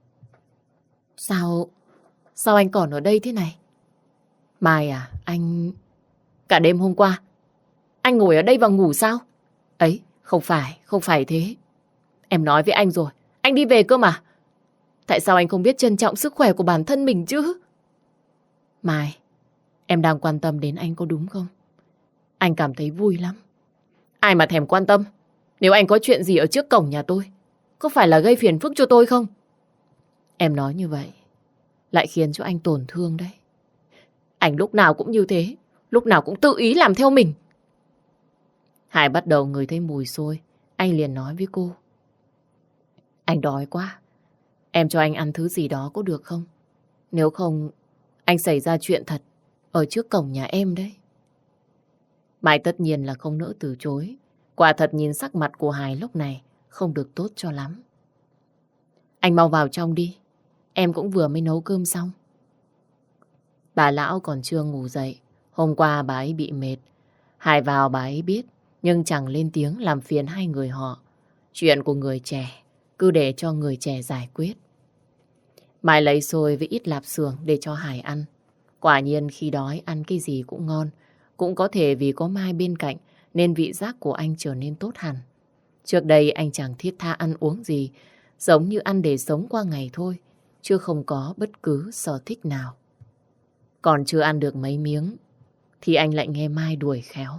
Sao anh còn ở đây thế này? Mai à, anh... Cả đêm hôm qua, anh ngồi ở đây và ngủ sao? Ấy, không phải thế. Em nói với anh rồi, anh đi về cơ mà. Tại sao anh không biết trân trọng sức khỏe của bản thân mình chứ? Mai, em đang quan tâm đến anh có đúng không? Anh cảm thấy vui lắm. Ai mà thèm quan tâm? Nếu anh có chuyện gì ở trước cổng nhà tôi, có phải là gây phiền phức cho tôi không? Em nói như vậy lại khiến cho anh tổn thương đấy. Anh lúc nào cũng như thế, lúc nào cũng tự ý làm theo mình. Hải bắt đầu ngửi thấy mùi xôi. Anh liền nói với cô. Anh đói quá. Em cho anh ăn thứ gì đó có được không? Nếu không, anh xảy ra chuyện thật ở trước cổng nhà em đấy. Mai tất nhiên là không nỡ từ chối. Quả thật nhìn sắc mặt của Hải lúc này không được tốt cho lắm. Anh mau vào trong đi. Em cũng vừa mới nấu cơm xong. Bà lão còn chưa ngủ dậy. Hôm qua bà ấy bị mệt. Hải vào bà ấy biết, nhưng chẳng lên tiếng làm phiền hai người họ. Chuyện của người trẻ cứ để cho người trẻ giải quyết. Mai lấy xôi với ít lạp xưởng để cho Hải ăn. Quả nhiên khi đói ăn cái gì cũng ngon. Cũng có thể vì có Mai bên cạnh nên vị giác của anh trở nên tốt hẳn. Trước đây anh chẳng thiết tha ăn uống gì, giống như ăn để sống qua ngày thôi, chứ không có bất cứ sở thích nào. Còn chưa ăn được mấy miếng thì anh lại nghe Mai đuổi khéo.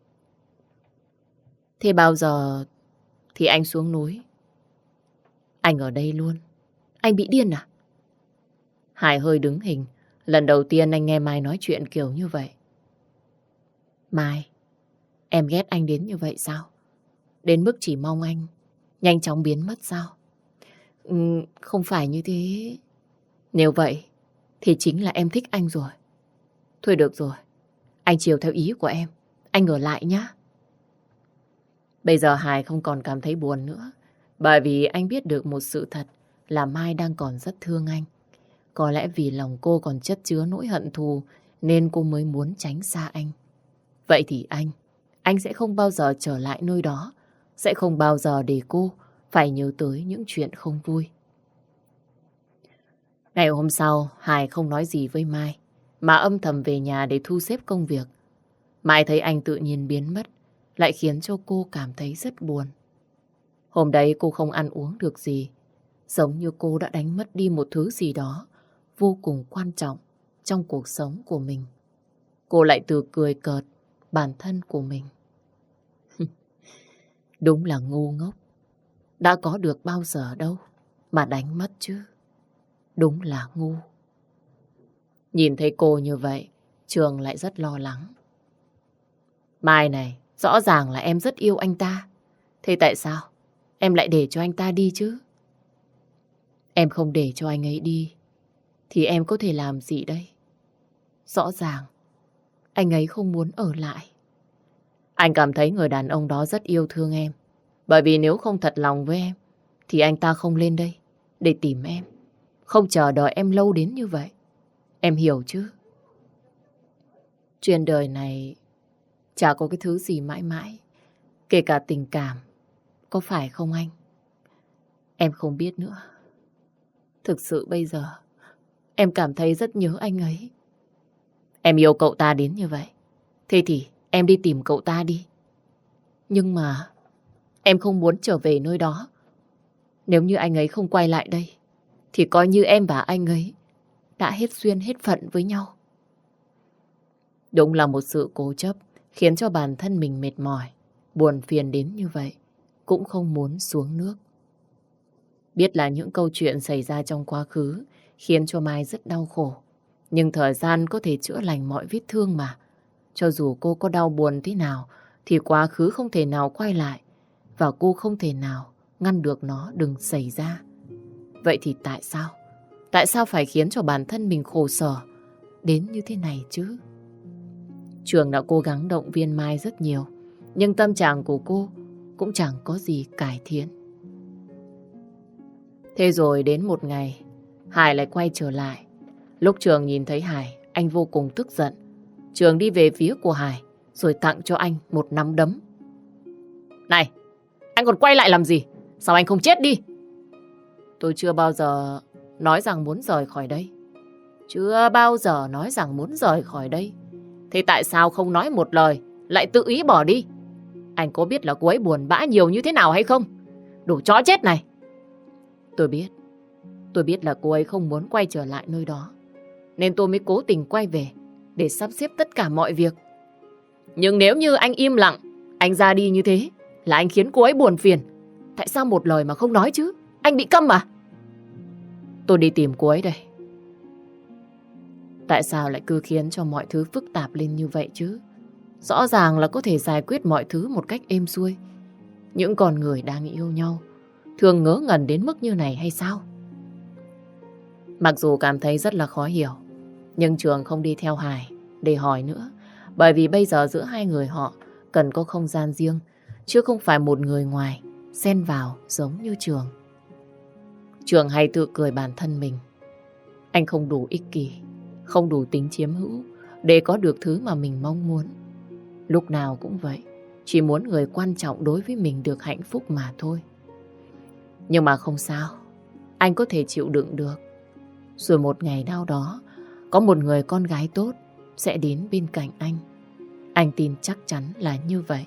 Thế bao giờ thì anh xuống núi? Anh ở đây luôn. Anh bị điên à? Hải hơi đứng hình. Lần đầu tiên anh nghe Mai nói chuyện kiểu như vậy. Mai, em ghét anh đến như vậy sao? Đến mức chỉ mong anh nhanh chóng biến mất sao? Không phải như thế. Nếu vậy thì chính là em thích anh rồi. Thôi được rồi, anh chiều theo ý của em. Anh ở lại nhá. Bây giờ Hải không còn cảm thấy buồn nữa. Bởi vì anh biết được một sự thật là Mai đang còn rất thương anh. Có lẽ vì lòng cô còn chất chứa nỗi hận thù nên cô mới muốn tránh xa anh. Vậy thì anh sẽ không bao giờ trở lại nơi đó. Sẽ không bao giờ để cô phải nhớ tới những chuyện không vui. Ngày hôm sau, Hải không nói gì với Mai, mà âm thầm về nhà để thu xếp công việc. Mai thấy anh tự nhiên biến mất, lại khiến cho cô cảm thấy rất buồn. Hôm đấy cô không ăn uống được gì, giống như cô đã đánh mất đi một thứ gì đó vô cùng quan trọng trong cuộc sống của mình. Cô lại tự cười cợt bản thân của mình. Đúng là ngu ngốc. Đã có được bao giờ đâu mà đánh mất chứ. Đúng là ngu. Nhìn thấy cô như vậy, Trường lại rất lo lắng. Mai này, rõ ràng là em rất yêu anh ta. Thế tại sao em lại để cho anh ta đi chứ? Em không để cho anh ấy đi thì em có thể làm gì đây? Rõ ràng anh ấy không muốn ở lại. Anh cảm thấy người đàn ông đó rất yêu thương em. Bởi vì nếu không thật lòng với em thì anh ta không lên đây để tìm em, không chờ đợi em lâu đến như vậy. Em hiểu chứ? Trên đời này chả có cái thứ gì mãi mãi, kể cả tình cảm. Có phải không anh? Em không biết nữa. Thực sự bây giờ em cảm thấy rất nhớ anh ấy. Em yêu cậu ta đến như vậy, thế thì em đi tìm cậu ta đi. Nhưng mà em không muốn trở về nơi đó. Nếu như anh ấy không quay lại đây thì coi như em và anh ấy đã hết duyên hết phận với nhau. Đúng là một sự cố chấp khiến cho bản thân mình mệt mỏi, buồn phiền đến như vậy, cũng không muốn xuống nước. Biết là những câu chuyện xảy ra trong quá khứ khiến cho Mai rất đau khổ. Nhưng thời gian có thể chữa lành mọi vết thương mà. Cho dù cô có đau buồn thế nào thì quá khứ không thể nào quay lại. Và cô không thể nào ngăn được nó đừng xảy ra. Vậy thì tại sao? Tại sao phải khiến cho bản thân mình khổ sở đến như thế này chứ? Trường đã cố gắng động viên Mai rất nhiều. Nhưng tâm trạng của cô cũng chẳng có gì cải thiện. Thế rồi đến một ngày, Hải lại quay trở lại. Lúc Trường nhìn thấy Hải, anh vô cùng tức giận. Trường đi về phía của Hải, rồi tặng cho anh một nắm đấm. Này, anh còn quay lại làm gì? Sao anh không chết đi? Tôi chưa bao giờ nói rằng muốn rời khỏi đây. Chưa bao giờ nói rằng muốn rời khỏi đây. Thế tại sao không nói một lời, lại tự ý bỏ đi? Anh có biết là cô ấy buồn bã nhiều như thế nào hay không? Đồ chó chết này! Tôi biết là cô ấy không muốn quay trở lại nơi đó. Nên tôi mới cố tình quay về để sắp xếp tất cả mọi việc. Nhưng nếu như anh im lặng, anh ra đi như thế là anh khiến cô ấy buồn phiền. Tại sao một lời mà không nói chứ? Anh bị câm à? Tôi đi tìm cô ấy đây. Tại sao lại cứ khiến cho mọi thứ phức tạp lên như vậy chứ? Rõ ràng là có thể giải quyết mọi thứ một cách êm xuôi. Những con người đang yêu nhau thường ngớ ngẩn đến mức như này hay sao? Mặc dù cảm thấy rất là khó hiểu, nhưng Trường không đi theo Hải để hỏi nữa. Bởi vì bây giờ giữa hai người họ cần có không gian riêng, chứ không phải một người ngoài xen vào giống như Trường. Trường hay tự cười bản thân mình. Anh không đủ ích kỷ, không đủ tính chiếm hữu để có được thứ mà mình mong muốn. Lúc nào cũng vậy, chỉ muốn người quan trọng đối với mình được hạnh phúc mà thôi. Nhưng mà không sao, anh có thể chịu đựng được. Rồi một ngày nào đó, có một người con gái tốt sẽ đến bên cạnh anh. Anh tin chắc chắn là như vậy.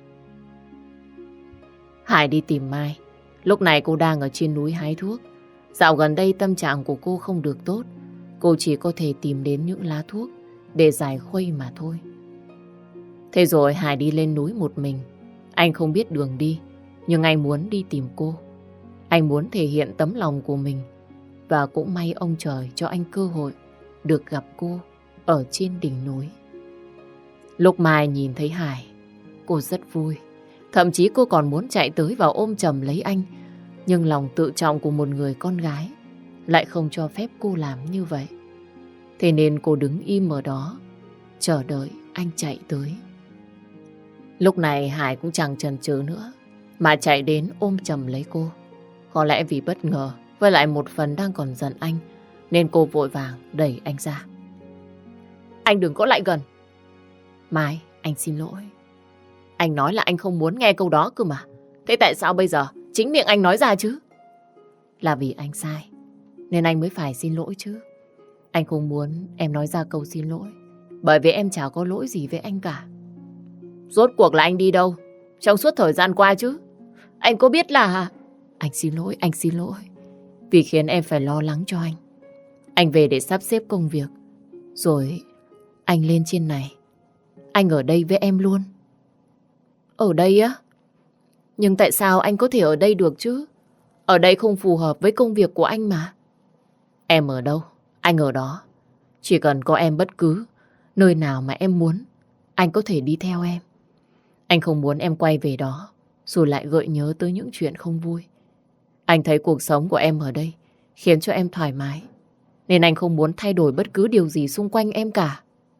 Hải đi tìm Mai. Lúc này cô đang ở trên núi hái thuốc. Dạo gần đây tâm trạng của cô không được tốt. Cô chỉ có thể tìm đến những lá thuốc để giải khuây mà thôi. Thế rồi Hải đi lên núi một mình. Anh không biết đường đi, nhưng anh muốn đi tìm cô. Anh muốn thể hiện tấm lòng của mình. Và cũng may ông trời cho anh cơ hội được gặp cô ở trên đỉnh núi. Lúc Mai nhìn thấy Hải, cô rất vui. Thậm chí cô còn muốn chạy tới và ôm chầm lấy anh. Nhưng lòng tự trọng của một người con gái lại không cho phép cô làm như vậy. Thế nên cô đứng im ở đó, chờ đợi anh chạy tới. Lúc này Hải cũng chẳng chần chừ nữa, mà chạy đến ôm chầm lấy cô. Có lẽ vì bất ngờ, với lại một phần đang còn giận anh, nên cô vội vàng đẩy anh ra. Anh đừng có lại gần. Mai, anh xin lỗi. Anh nói là anh không muốn nghe câu đó cơ mà. Thế tại sao bây giờ chính miệng anh nói ra chứ? Là vì anh sai, nên anh mới phải xin lỗi chứ. Anh không muốn em nói ra câu xin lỗi, bởi vì em chả có lỗi gì với anh cả. Rốt cuộc là anh đi đâu trong suốt thời gian qua chứ? Anh có biết là... Anh xin lỗi. Vì khiến em phải lo lắng cho anh. Anh về để sắp xếp công việc. Rồi anh lên trên này. Anh ở đây với em luôn. Ở đây á? Nhưng tại sao anh có thể ở đây được chứ? Ở đây không phù hợp với công việc của anh mà. Em ở đâu, anh ở đó. Chỉ cần có em bất cứ nơi nào mà em muốn, anh có thể đi theo em. Anh không muốn em quay về đó rồi lại gợi nhớ tới những chuyện không vui. Anh thấy cuộc sống của em ở đây khiến cho em thoải mái, nên anh không muốn thay đổi bất cứ điều gì xung quanh em cả.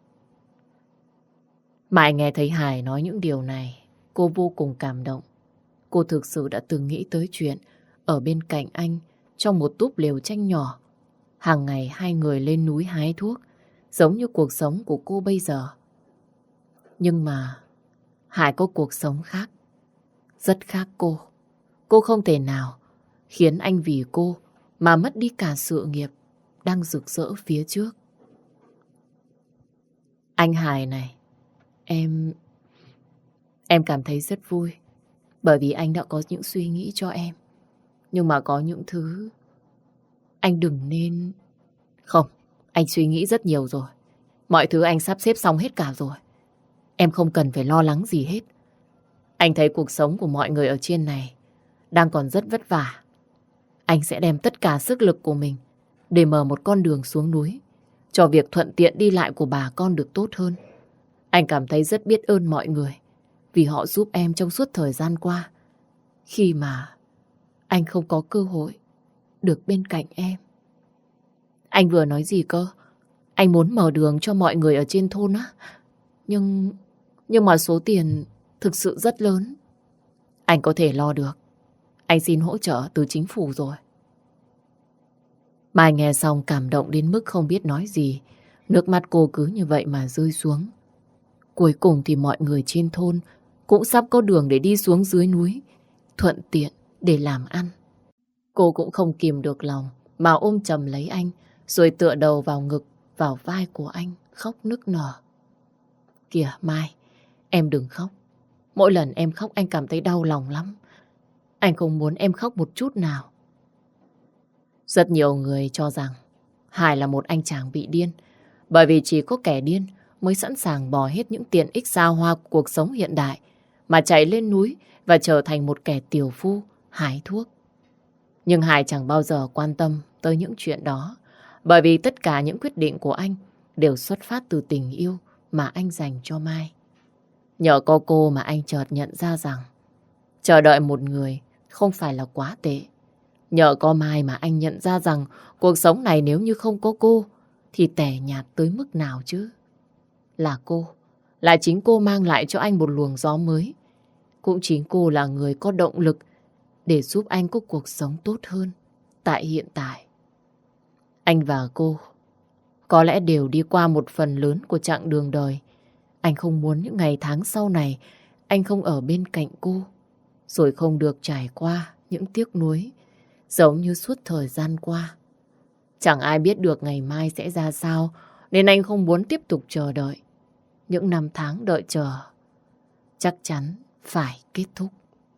Mai nghe thấy Hải nói những điều này, cô vô cùng cảm động. Cô thực sự đã từng nghĩ tới chuyện ở bên cạnh anh trong một túp lều tranh nhỏ. Hàng ngày hai người lên núi hái thuốc, giống như cuộc sống của cô bây giờ. Nhưng mà Hải có cuộc sống khác, rất khác cô. Cô không thể nào khiến anh vì cô mà mất đi cả sự nghiệp đang rực rỡ phía trước. Anh Hải này, em cảm thấy rất vui bởi vì anh đã có những suy nghĩ cho em. Nhưng mà có những thứ anh đừng nên... Không, anh suy nghĩ rất nhiều rồi. Mọi thứ anh sắp xếp xong hết cả rồi. Em không cần phải lo lắng gì hết. Anh thấy cuộc sống của mọi người ở trên này đang còn rất vất vả. Anh sẽ đem tất cả sức lực của mình để mở một con đường xuống núi, cho việc thuận tiện đi lại của bà con được tốt hơn. Anh cảm thấy rất biết ơn mọi người vì họ giúp em trong suốt thời gian qua, khi mà anh không có cơ hội được bên cạnh em. Anh vừa nói gì cơ? Anh muốn mở đường cho mọi người ở trên thôn á. Nhưng mà số tiền thực sự rất lớn. Anh có thể lo được. Anh xin hỗ trợ từ chính phủ rồi. Mai nghe xong cảm động đến mức không biết nói gì. Nước mắt cô cứ như vậy mà rơi xuống. Cuối cùng thì mọi người trên thôn cũng sắp có đường để đi xuống dưới núi, thuận tiện để làm ăn. Cô cũng không kìm được lòng mà ôm chầm lấy anh, rồi tựa đầu vào ngực, vào vai của anh, khóc nức nở. Kìa Mai, em đừng khóc. Mỗi lần em khóc anh cảm thấy đau lòng lắm. Anh không muốn em khóc một chút nào. Rất nhiều người cho rằng Hải là một anh chàng bị điên, bởi vì chỉ có kẻ điên mới sẵn sàng bỏ hết những tiện ích xa hoa của cuộc sống hiện đại mà chạy lên núi và trở thành một kẻ tiểu phu, hái thuốc. Nhưng Hải chẳng bao giờ quan tâm tới những chuyện đó, bởi vì tất cả những quyết định của anh đều xuất phát từ tình yêu mà anh dành cho Mai. Nhờ có cô mà anh chợt nhận ra rằng chờ đợi một người không phải là quá tệ. Nhờ có Mai mà anh nhận ra rằng cuộc sống này nếu như không có cô thì tẻ nhạt tới mức nào chứ. Là cô, là chính cô mang lại cho anh một luồng gió mới. Cũng chính cô là người có động lực để giúp anh có cuộc sống tốt hơn tại hiện tại. Anh và cô có lẽ đều đi qua một phần lớn của chặng đường đời. Anh không muốn những ngày tháng sau này anh không ở bên cạnh cô, rồi không được trải qua những tiếc nuối giống như suốt thời gian qua. Chẳng ai biết được ngày mai sẽ ra sao, nên anh không muốn tiếp tục chờ đợi. Những năm tháng đợi chờ chắc chắn phải kết thúc.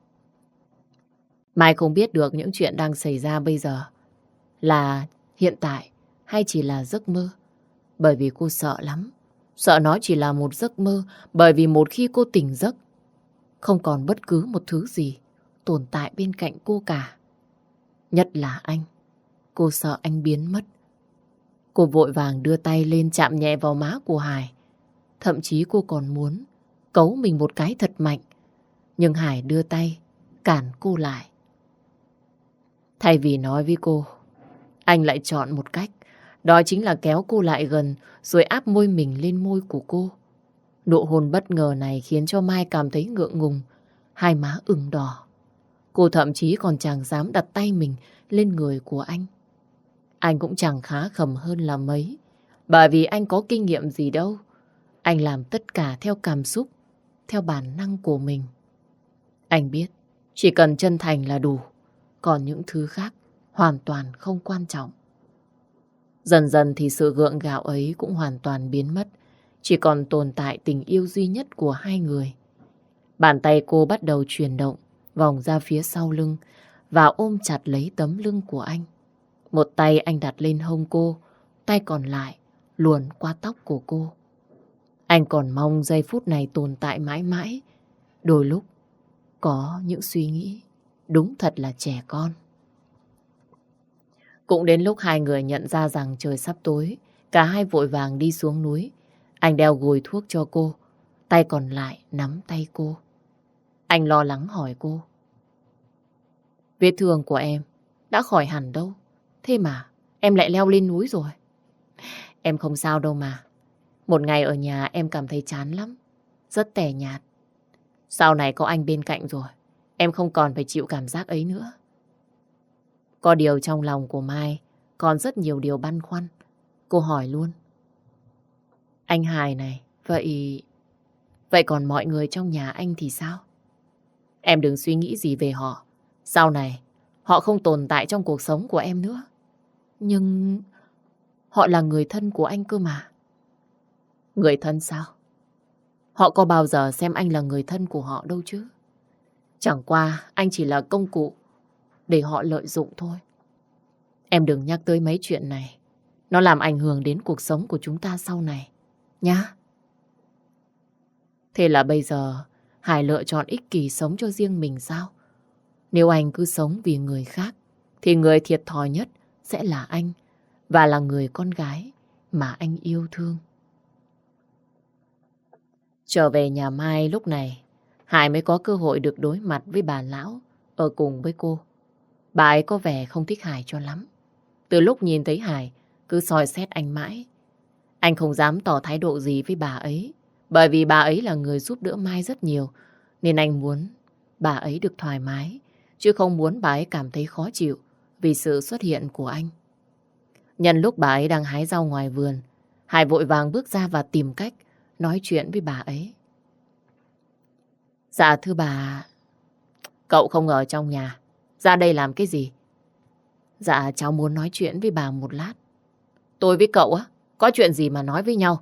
Mai không biết được những chuyện đang xảy ra bây giờ là hiện tại hay chỉ là giấc mơ. Bởi vì cô sợ lắm. Sợ nó chỉ là một giấc mơ, bởi vì một khi cô tỉnh giấc, không còn bất cứ một thứ gì tồn tại bên cạnh cô cả. Nhất là anh. Cô sợ anh biến mất. Cô vội vàng đưa tay lên chạm nhẹ vào má của Hải. Thậm chí cô còn muốn cấu mình một cái thật mạnh. Nhưng Hải đưa tay cản cô lại. Thay vì nói với cô, anh lại chọn một cách. Đó chính là kéo cô lại gần rồi áp môi mình lên môi của cô. Nụ hôn bất ngờ này khiến cho Mai cảm thấy ngượng ngùng, hai má ửng đỏ. Cô thậm chí còn chẳng dám đặt tay mình lên người của anh. Anh cũng chẳng khá khẩm hơn là mấy, bởi vì anh có kinh nghiệm gì đâu. Anh làm tất cả theo cảm xúc, theo bản năng của mình. Anh biết, chỉ cần chân thành là đủ, còn những thứ khác hoàn toàn không quan trọng. Dần dần thì sự gượng gạo ấy cũng hoàn toàn biến mất, chỉ còn tồn tại tình yêu duy nhất của hai người. Bàn tay cô bắt đầu chuyển động, vòng ra phía sau lưng và ôm chặt lấy tấm lưng của anh. Một tay anh đặt lên hông cô, tay còn lại luồn qua tóc của cô. Anh còn mong giây phút này tồn tại mãi mãi. Đôi lúc có những suy nghĩ đúng thật là trẻ con. Cũng đến lúc hai người nhận ra rằng trời sắp tối, cả hai vội vàng đi xuống núi. Anh đeo gùi thuốc cho cô, tay còn lại nắm tay cô. Anh lo lắng hỏi cô. Vết thương của em đã khỏi hẳn đâu, thế mà em lại leo lên núi rồi. Em không sao đâu mà. Một ngày ở nhà em cảm thấy chán lắm, rất tẻ nhạt. Sau này có anh bên cạnh rồi, em không còn phải chịu cảm giác ấy nữa. Có điều trong lòng của Mai còn rất nhiều điều băn khoăn. Cô hỏi luôn. Anh Hải này, vậy còn mọi người trong nhà anh thì sao? Em đừng suy nghĩ gì về họ. Sau này, họ không tồn tại trong cuộc sống của em nữa. Nhưng họ là người thân của anh cơ mà. Người thân sao? Họ có bao giờ xem anh là người thân của họ đâu chứ. Chẳng qua anh chỉ là công cụ để họ lợi dụng thôi. Em đừng nhắc tới mấy chuyện này. Nó làm ảnh hưởng đến cuộc sống của chúng ta sau này. Nhá. Thế là bây giờ Hải lựa chọn ích kỷ sống cho riêng mình sao? Nếu anh cứ sống vì người khác thì người thiệt thòi nhất sẽ là anh và là người con gái mà anh yêu thương. Trở về nhà Mai lúc này, Hải mới có cơ hội được đối mặt với bà lão ở cùng với cô. Bà ấy có vẻ không thích Hải cho lắm. Từ lúc nhìn thấy Hải, cứ soi xét anh mãi. Anh không dám tỏ thái độ gì với bà ấy, bởi vì bà ấy là người giúp đỡ Mai rất nhiều, nên anh muốn bà ấy được thoải mái, chứ không muốn bà ấy cảm thấy khó chịu vì sự xuất hiện của anh. Nhân lúc bà ấy đang hái rau ngoài vườn, Hải vội vàng bước ra và tìm cách nói chuyện với bà ấy. Dạ thưa bà, cậu không ở trong nhà, ra đây làm cái gì? Dạ cháu muốn nói chuyện với bà một lát. Tôi với cậu á, có chuyện gì mà nói với nhau?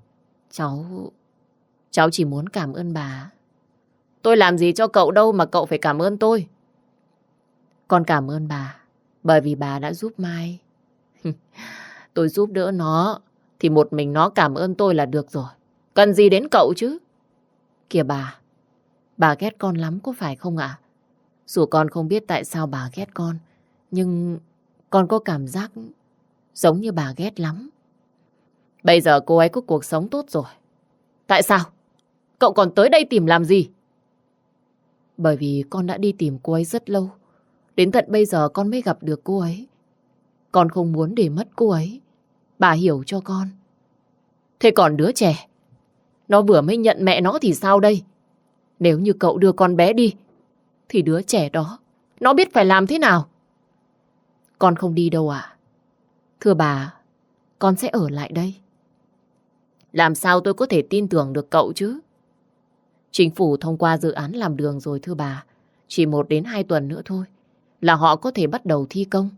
Cháu chỉ muốn cảm ơn bà. Tôi làm gì cho cậu đâu mà cậu phải cảm ơn tôi. Con cảm ơn bà, bởi vì bà đã giúp Mai. Tôi giúp đỡ nó, thì một mình nó cảm ơn tôi là được rồi. Cần gì đến cậu chứ? Kìa bà ghét con lắm có phải không ạ? Dù con không biết tại sao bà ghét con, nhưng con có cảm giác giống như bà ghét lắm. Bây giờ cô ấy có cuộc sống tốt rồi. Tại sao? Cậu còn tới đây tìm làm gì? Bởi vì con đã đi tìm cô ấy rất lâu. Đến tận bây giờ con mới gặp được cô ấy. Con không muốn để mất cô ấy. Bà hiểu cho con. Thế còn đứa trẻ, nó vừa mới nhận mẹ nó thì sao đây? Nếu như cậu đưa con bé đi, thì đứa trẻ đó, nó biết phải làm thế nào? Con không đi đâu ạ. Thưa bà, con sẽ ở lại đây. Làm sao tôi có thể tin tưởng được cậu chứ? Chính phủ thông qua dự án làm đường rồi thưa bà. Chỉ 1 đến 2 tuần nữa thôi là họ có thể bắt đầu thi công.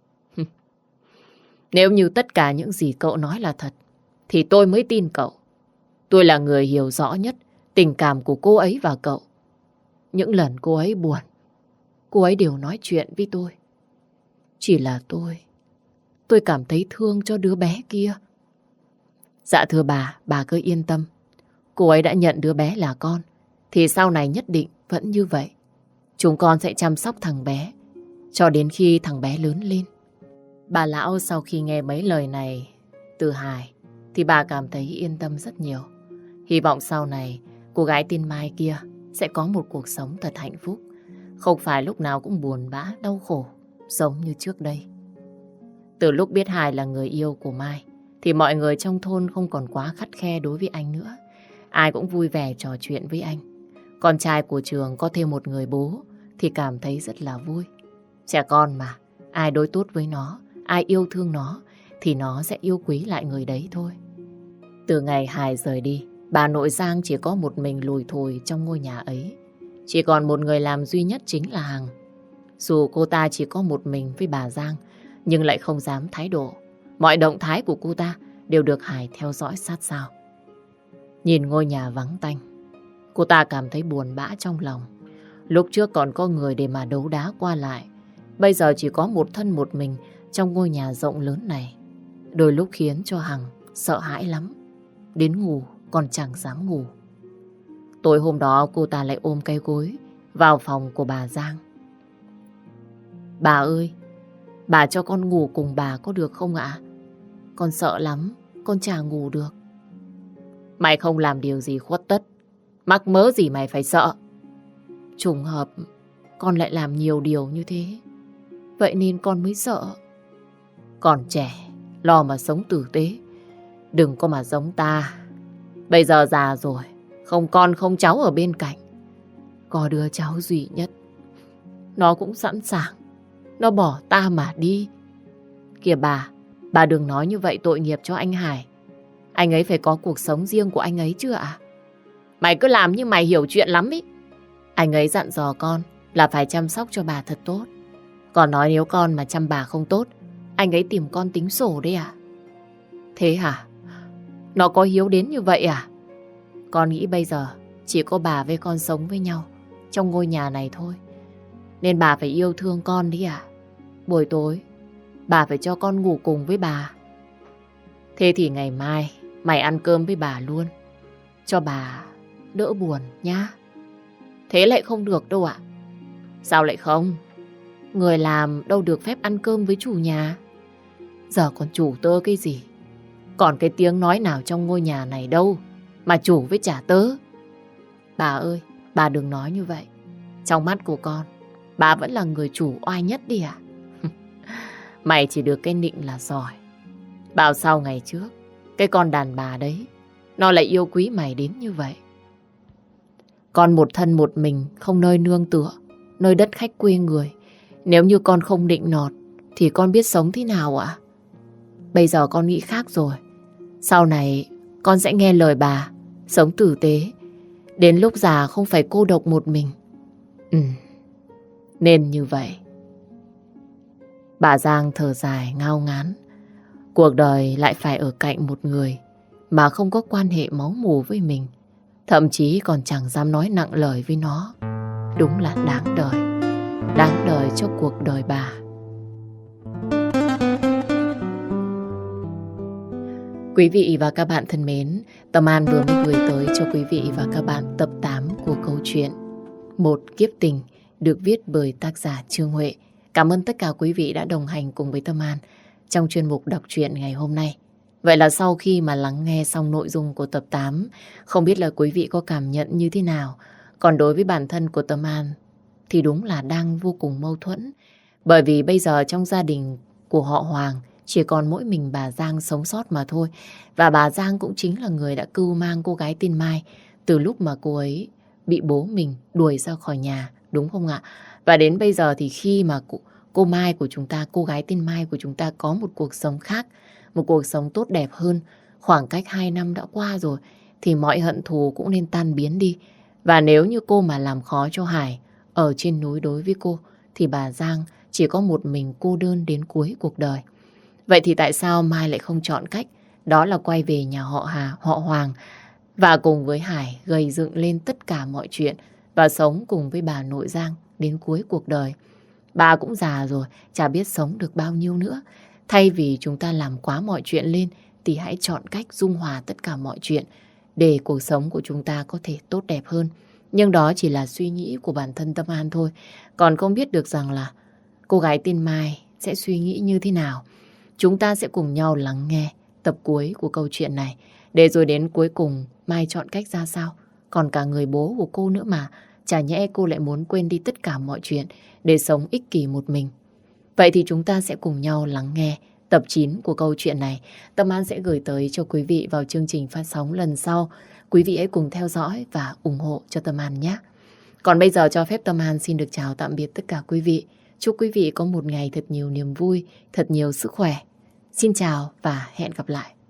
Nếu như tất cả những gì cậu nói là thật, thì tôi mới tin cậu. Tôi là người hiểu rõ nhất tình cảm của cô ấy và cậu. Những lần cô ấy buồn, cô ấy đều nói chuyện với tôi. Chỉ là tôi cảm thấy thương cho đứa bé kia. Dạ thưa bà cứ yên tâm. Cô ấy đã nhận đứa bé là con, thì sau này nhất định vẫn như vậy. Chúng con sẽ chăm sóc thằng bé cho đến khi thằng bé lớn lên. Bà lão sau khi nghe mấy lời này từ Hải thì bà cảm thấy yên tâm rất nhiều. Hy vọng sau này cô gái tên Mai kia sẽ có một cuộc sống thật hạnh phúc, không phải lúc nào cũng buồn bã, đau khổ giống như trước đây. Từ lúc biết Hải là người yêu của Mai thì mọi người trong thôn không còn quá khắt khe đối với anh nữa. Ai cũng vui vẻ trò chuyện với anh. Con trai của trường có thêm một người bố thì cảm thấy rất là vui. Trẻ con mà, ai đối tốt với nó, ai yêu thương nó thì nó sẽ yêu quý lại người đấy thôi. Từ ngày Hải rời đi, bà nội Giang chỉ có một mình lủi thủi trong ngôi nhà ấy. Chỉ còn một người làm duy nhất chính là Hằng. Dù cô ta chỉ có một mình với bà Giang, nhưng lại không dám thái độ. Mọi động thái của cô ta đều được Hải theo dõi sát sao. Nhìn ngôi nhà vắng tanh, cô ta cảm thấy buồn bã trong lòng. Lúc trước còn có người để mà đấu đá qua lại, bây giờ chỉ có một thân một mình trong ngôi nhà rộng lớn này. Đôi lúc khiến cho Hằng sợ hãi lắm. Đến ngủ còn chẳng dám ngủ. Tối hôm đó cô ta lại ôm cái gối vào phòng của bà Giang. Bà ơi, bà cho con ngủ cùng bà có được không ạ? Con sợ lắm, con chả ngủ được. Mày không làm điều gì khuất tất, mắc mớ gì mày phải sợ. Trùng hợp con lại làm nhiều điều như thế, vậy nên con mới sợ. Còn trẻ, lo mà sống tử tế, đừng có mà giống ta. Bây giờ già rồi, không con không cháu ở bên cạnh. Có đứa cháu duy nhất, nó cũng sẵn sàng, nó bỏ ta mà đi. Kìa bà đừng nói như vậy tội nghiệp cho anh Hải. Anh ấy phải có cuộc sống riêng của anh ấy chứ ạ? Mày cứ làm như mày hiểu chuyện lắm ý. Anh ấy dặn dò con là phải chăm sóc cho bà thật tốt. Còn nói nếu con mà chăm bà không tốt, anh ấy tìm con tính sổ đấy à? Thế hả? Nó có hiếu đến như vậy à? Con nghĩ bây giờ chỉ có bà với con sống với nhau trong ngôi nhà này thôi. Nên bà phải yêu thương con đi à? Buổi tối bà phải cho con ngủ cùng với bà. Thế thì ngày mai mày ăn cơm với bà luôn, cho bà đỡ buồn nhá. Thế lại không được đâu ạ. Sao lại không? Người làm đâu được phép ăn cơm với chủ nhà. Giờ còn chủ tớ cái gì? Còn cái tiếng nói nào trong ngôi nhà này đâu mà chủ với trả tớ. Bà ơi, bà đừng nói như vậy. Trong mắt của con, bà vẫn là người chủ oai nhất đi à? Mày chỉ được cái nịnh là giỏi. Bảo sao ngày trước, cái con đàn bà đấy, nó lại yêu quý mày đến như vậy. Con một thân một mình, không nơi nương tựa, nơi đất khách quê người. Nếu như con không định nọt, thì con biết sống thế nào ạ? Bây giờ con nghĩ khác rồi. Sau này, con sẽ nghe lời bà, sống tử tế. Đến lúc già không phải cô độc một mình. Nên như vậy. Bà Giang thở dài ngao ngán. Cuộc đời lại phải ở cạnh một người mà không có quan hệ máu mủ với mình. Thậm chí còn chẳng dám nói nặng lời với nó. Đúng là đáng đời. Đáng đời cho cuộc đời bà. Quý vị và các bạn thân mến, Tâm An vừa mới gửi tới cho quý vị và các bạn tập 8 của câu chuyện Một Kiếp Tình được viết bởi tác giả Trương Huệ. Cảm ơn tất cả quý vị đã đồng hành cùng với Tâm An trong chuyên mục đọc truyện ngày hôm nay. Vậy là sau khi mà lắng nghe xong nội dung của tập 8, không biết là quý vị có cảm nhận như thế nào. Còn đối với bản thân của Tâm An thì đúng là đang vô cùng mâu thuẫn. Bởi vì bây giờ trong gia đình của họ Hoàng chỉ còn mỗi mình bà Giang sống sót mà thôi. Và bà Giang cũng chính là người đã cưu mang cô gái tên Mai từ lúc mà cô ấy bị bố mình đuổi ra khỏi nhà, đúng không ạ? Và đến bây giờ thì khi mà cô Mai của chúng ta, cô gái tên Mai của chúng ta có một cuộc sống khác, một cuộc sống tốt đẹp hơn, khoảng cách 2 năm đã qua rồi, thì mọi hận thù cũng nên tan biến đi. Và nếu như cô mà làm khó cho Hải ở trên núi đối với cô, thì bà Giang chỉ có một mình cô đơn đến cuối cuộc đời. Vậy thì tại sao Mai lại không chọn cách đó là quay về nhà họ Hà, họ Hoàng và cùng với Hải gây dựng lên tất cả mọi chuyện và sống cùng với bà nội Giang đến cuối cuộc đời. Bà cũng già rồi, chả biết sống được bao nhiêu nữa. Thay vì chúng ta làm quá mọi chuyện lên thì hãy chọn cách dung hòa tất cả mọi chuyện để cuộc sống của chúng ta có thể tốt đẹp hơn. Nhưng đó chỉ là suy nghĩ của bản thân Tâm An thôi. Còn không biết được rằng là cô gái tên Mai sẽ suy nghĩ như thế nào. Chúng ta sẽ cùng nhau lắng nghe tập cuối của câu chuyện này. Để rồi đến cuối cùng Mai chọn cách ra sao. Còn cả người bố của cô nữa mà. Chả nhẽ cô lại muốn quên đi tất cả mọi chuyện để sống ích kỷ một mình. Vậy thì chúng ta sẽ cùng nhau lắng nghe tập 9 của câu chuyện này. Tâm An sẽ gửi tới cho quý vị vào chương trình phát sóng lần sau. Quý vị hãy cùng theo dõi và ủng hộ cho Tâm An nhé. Còn bây giờ cho phép Tâm An xin được chào tạm biệt tất cả quý vị. Chúc quý vị có một ngày thật nhiều niềm vui, thật nhiều sức khỏe. Xin chào và hẹn gặp lại.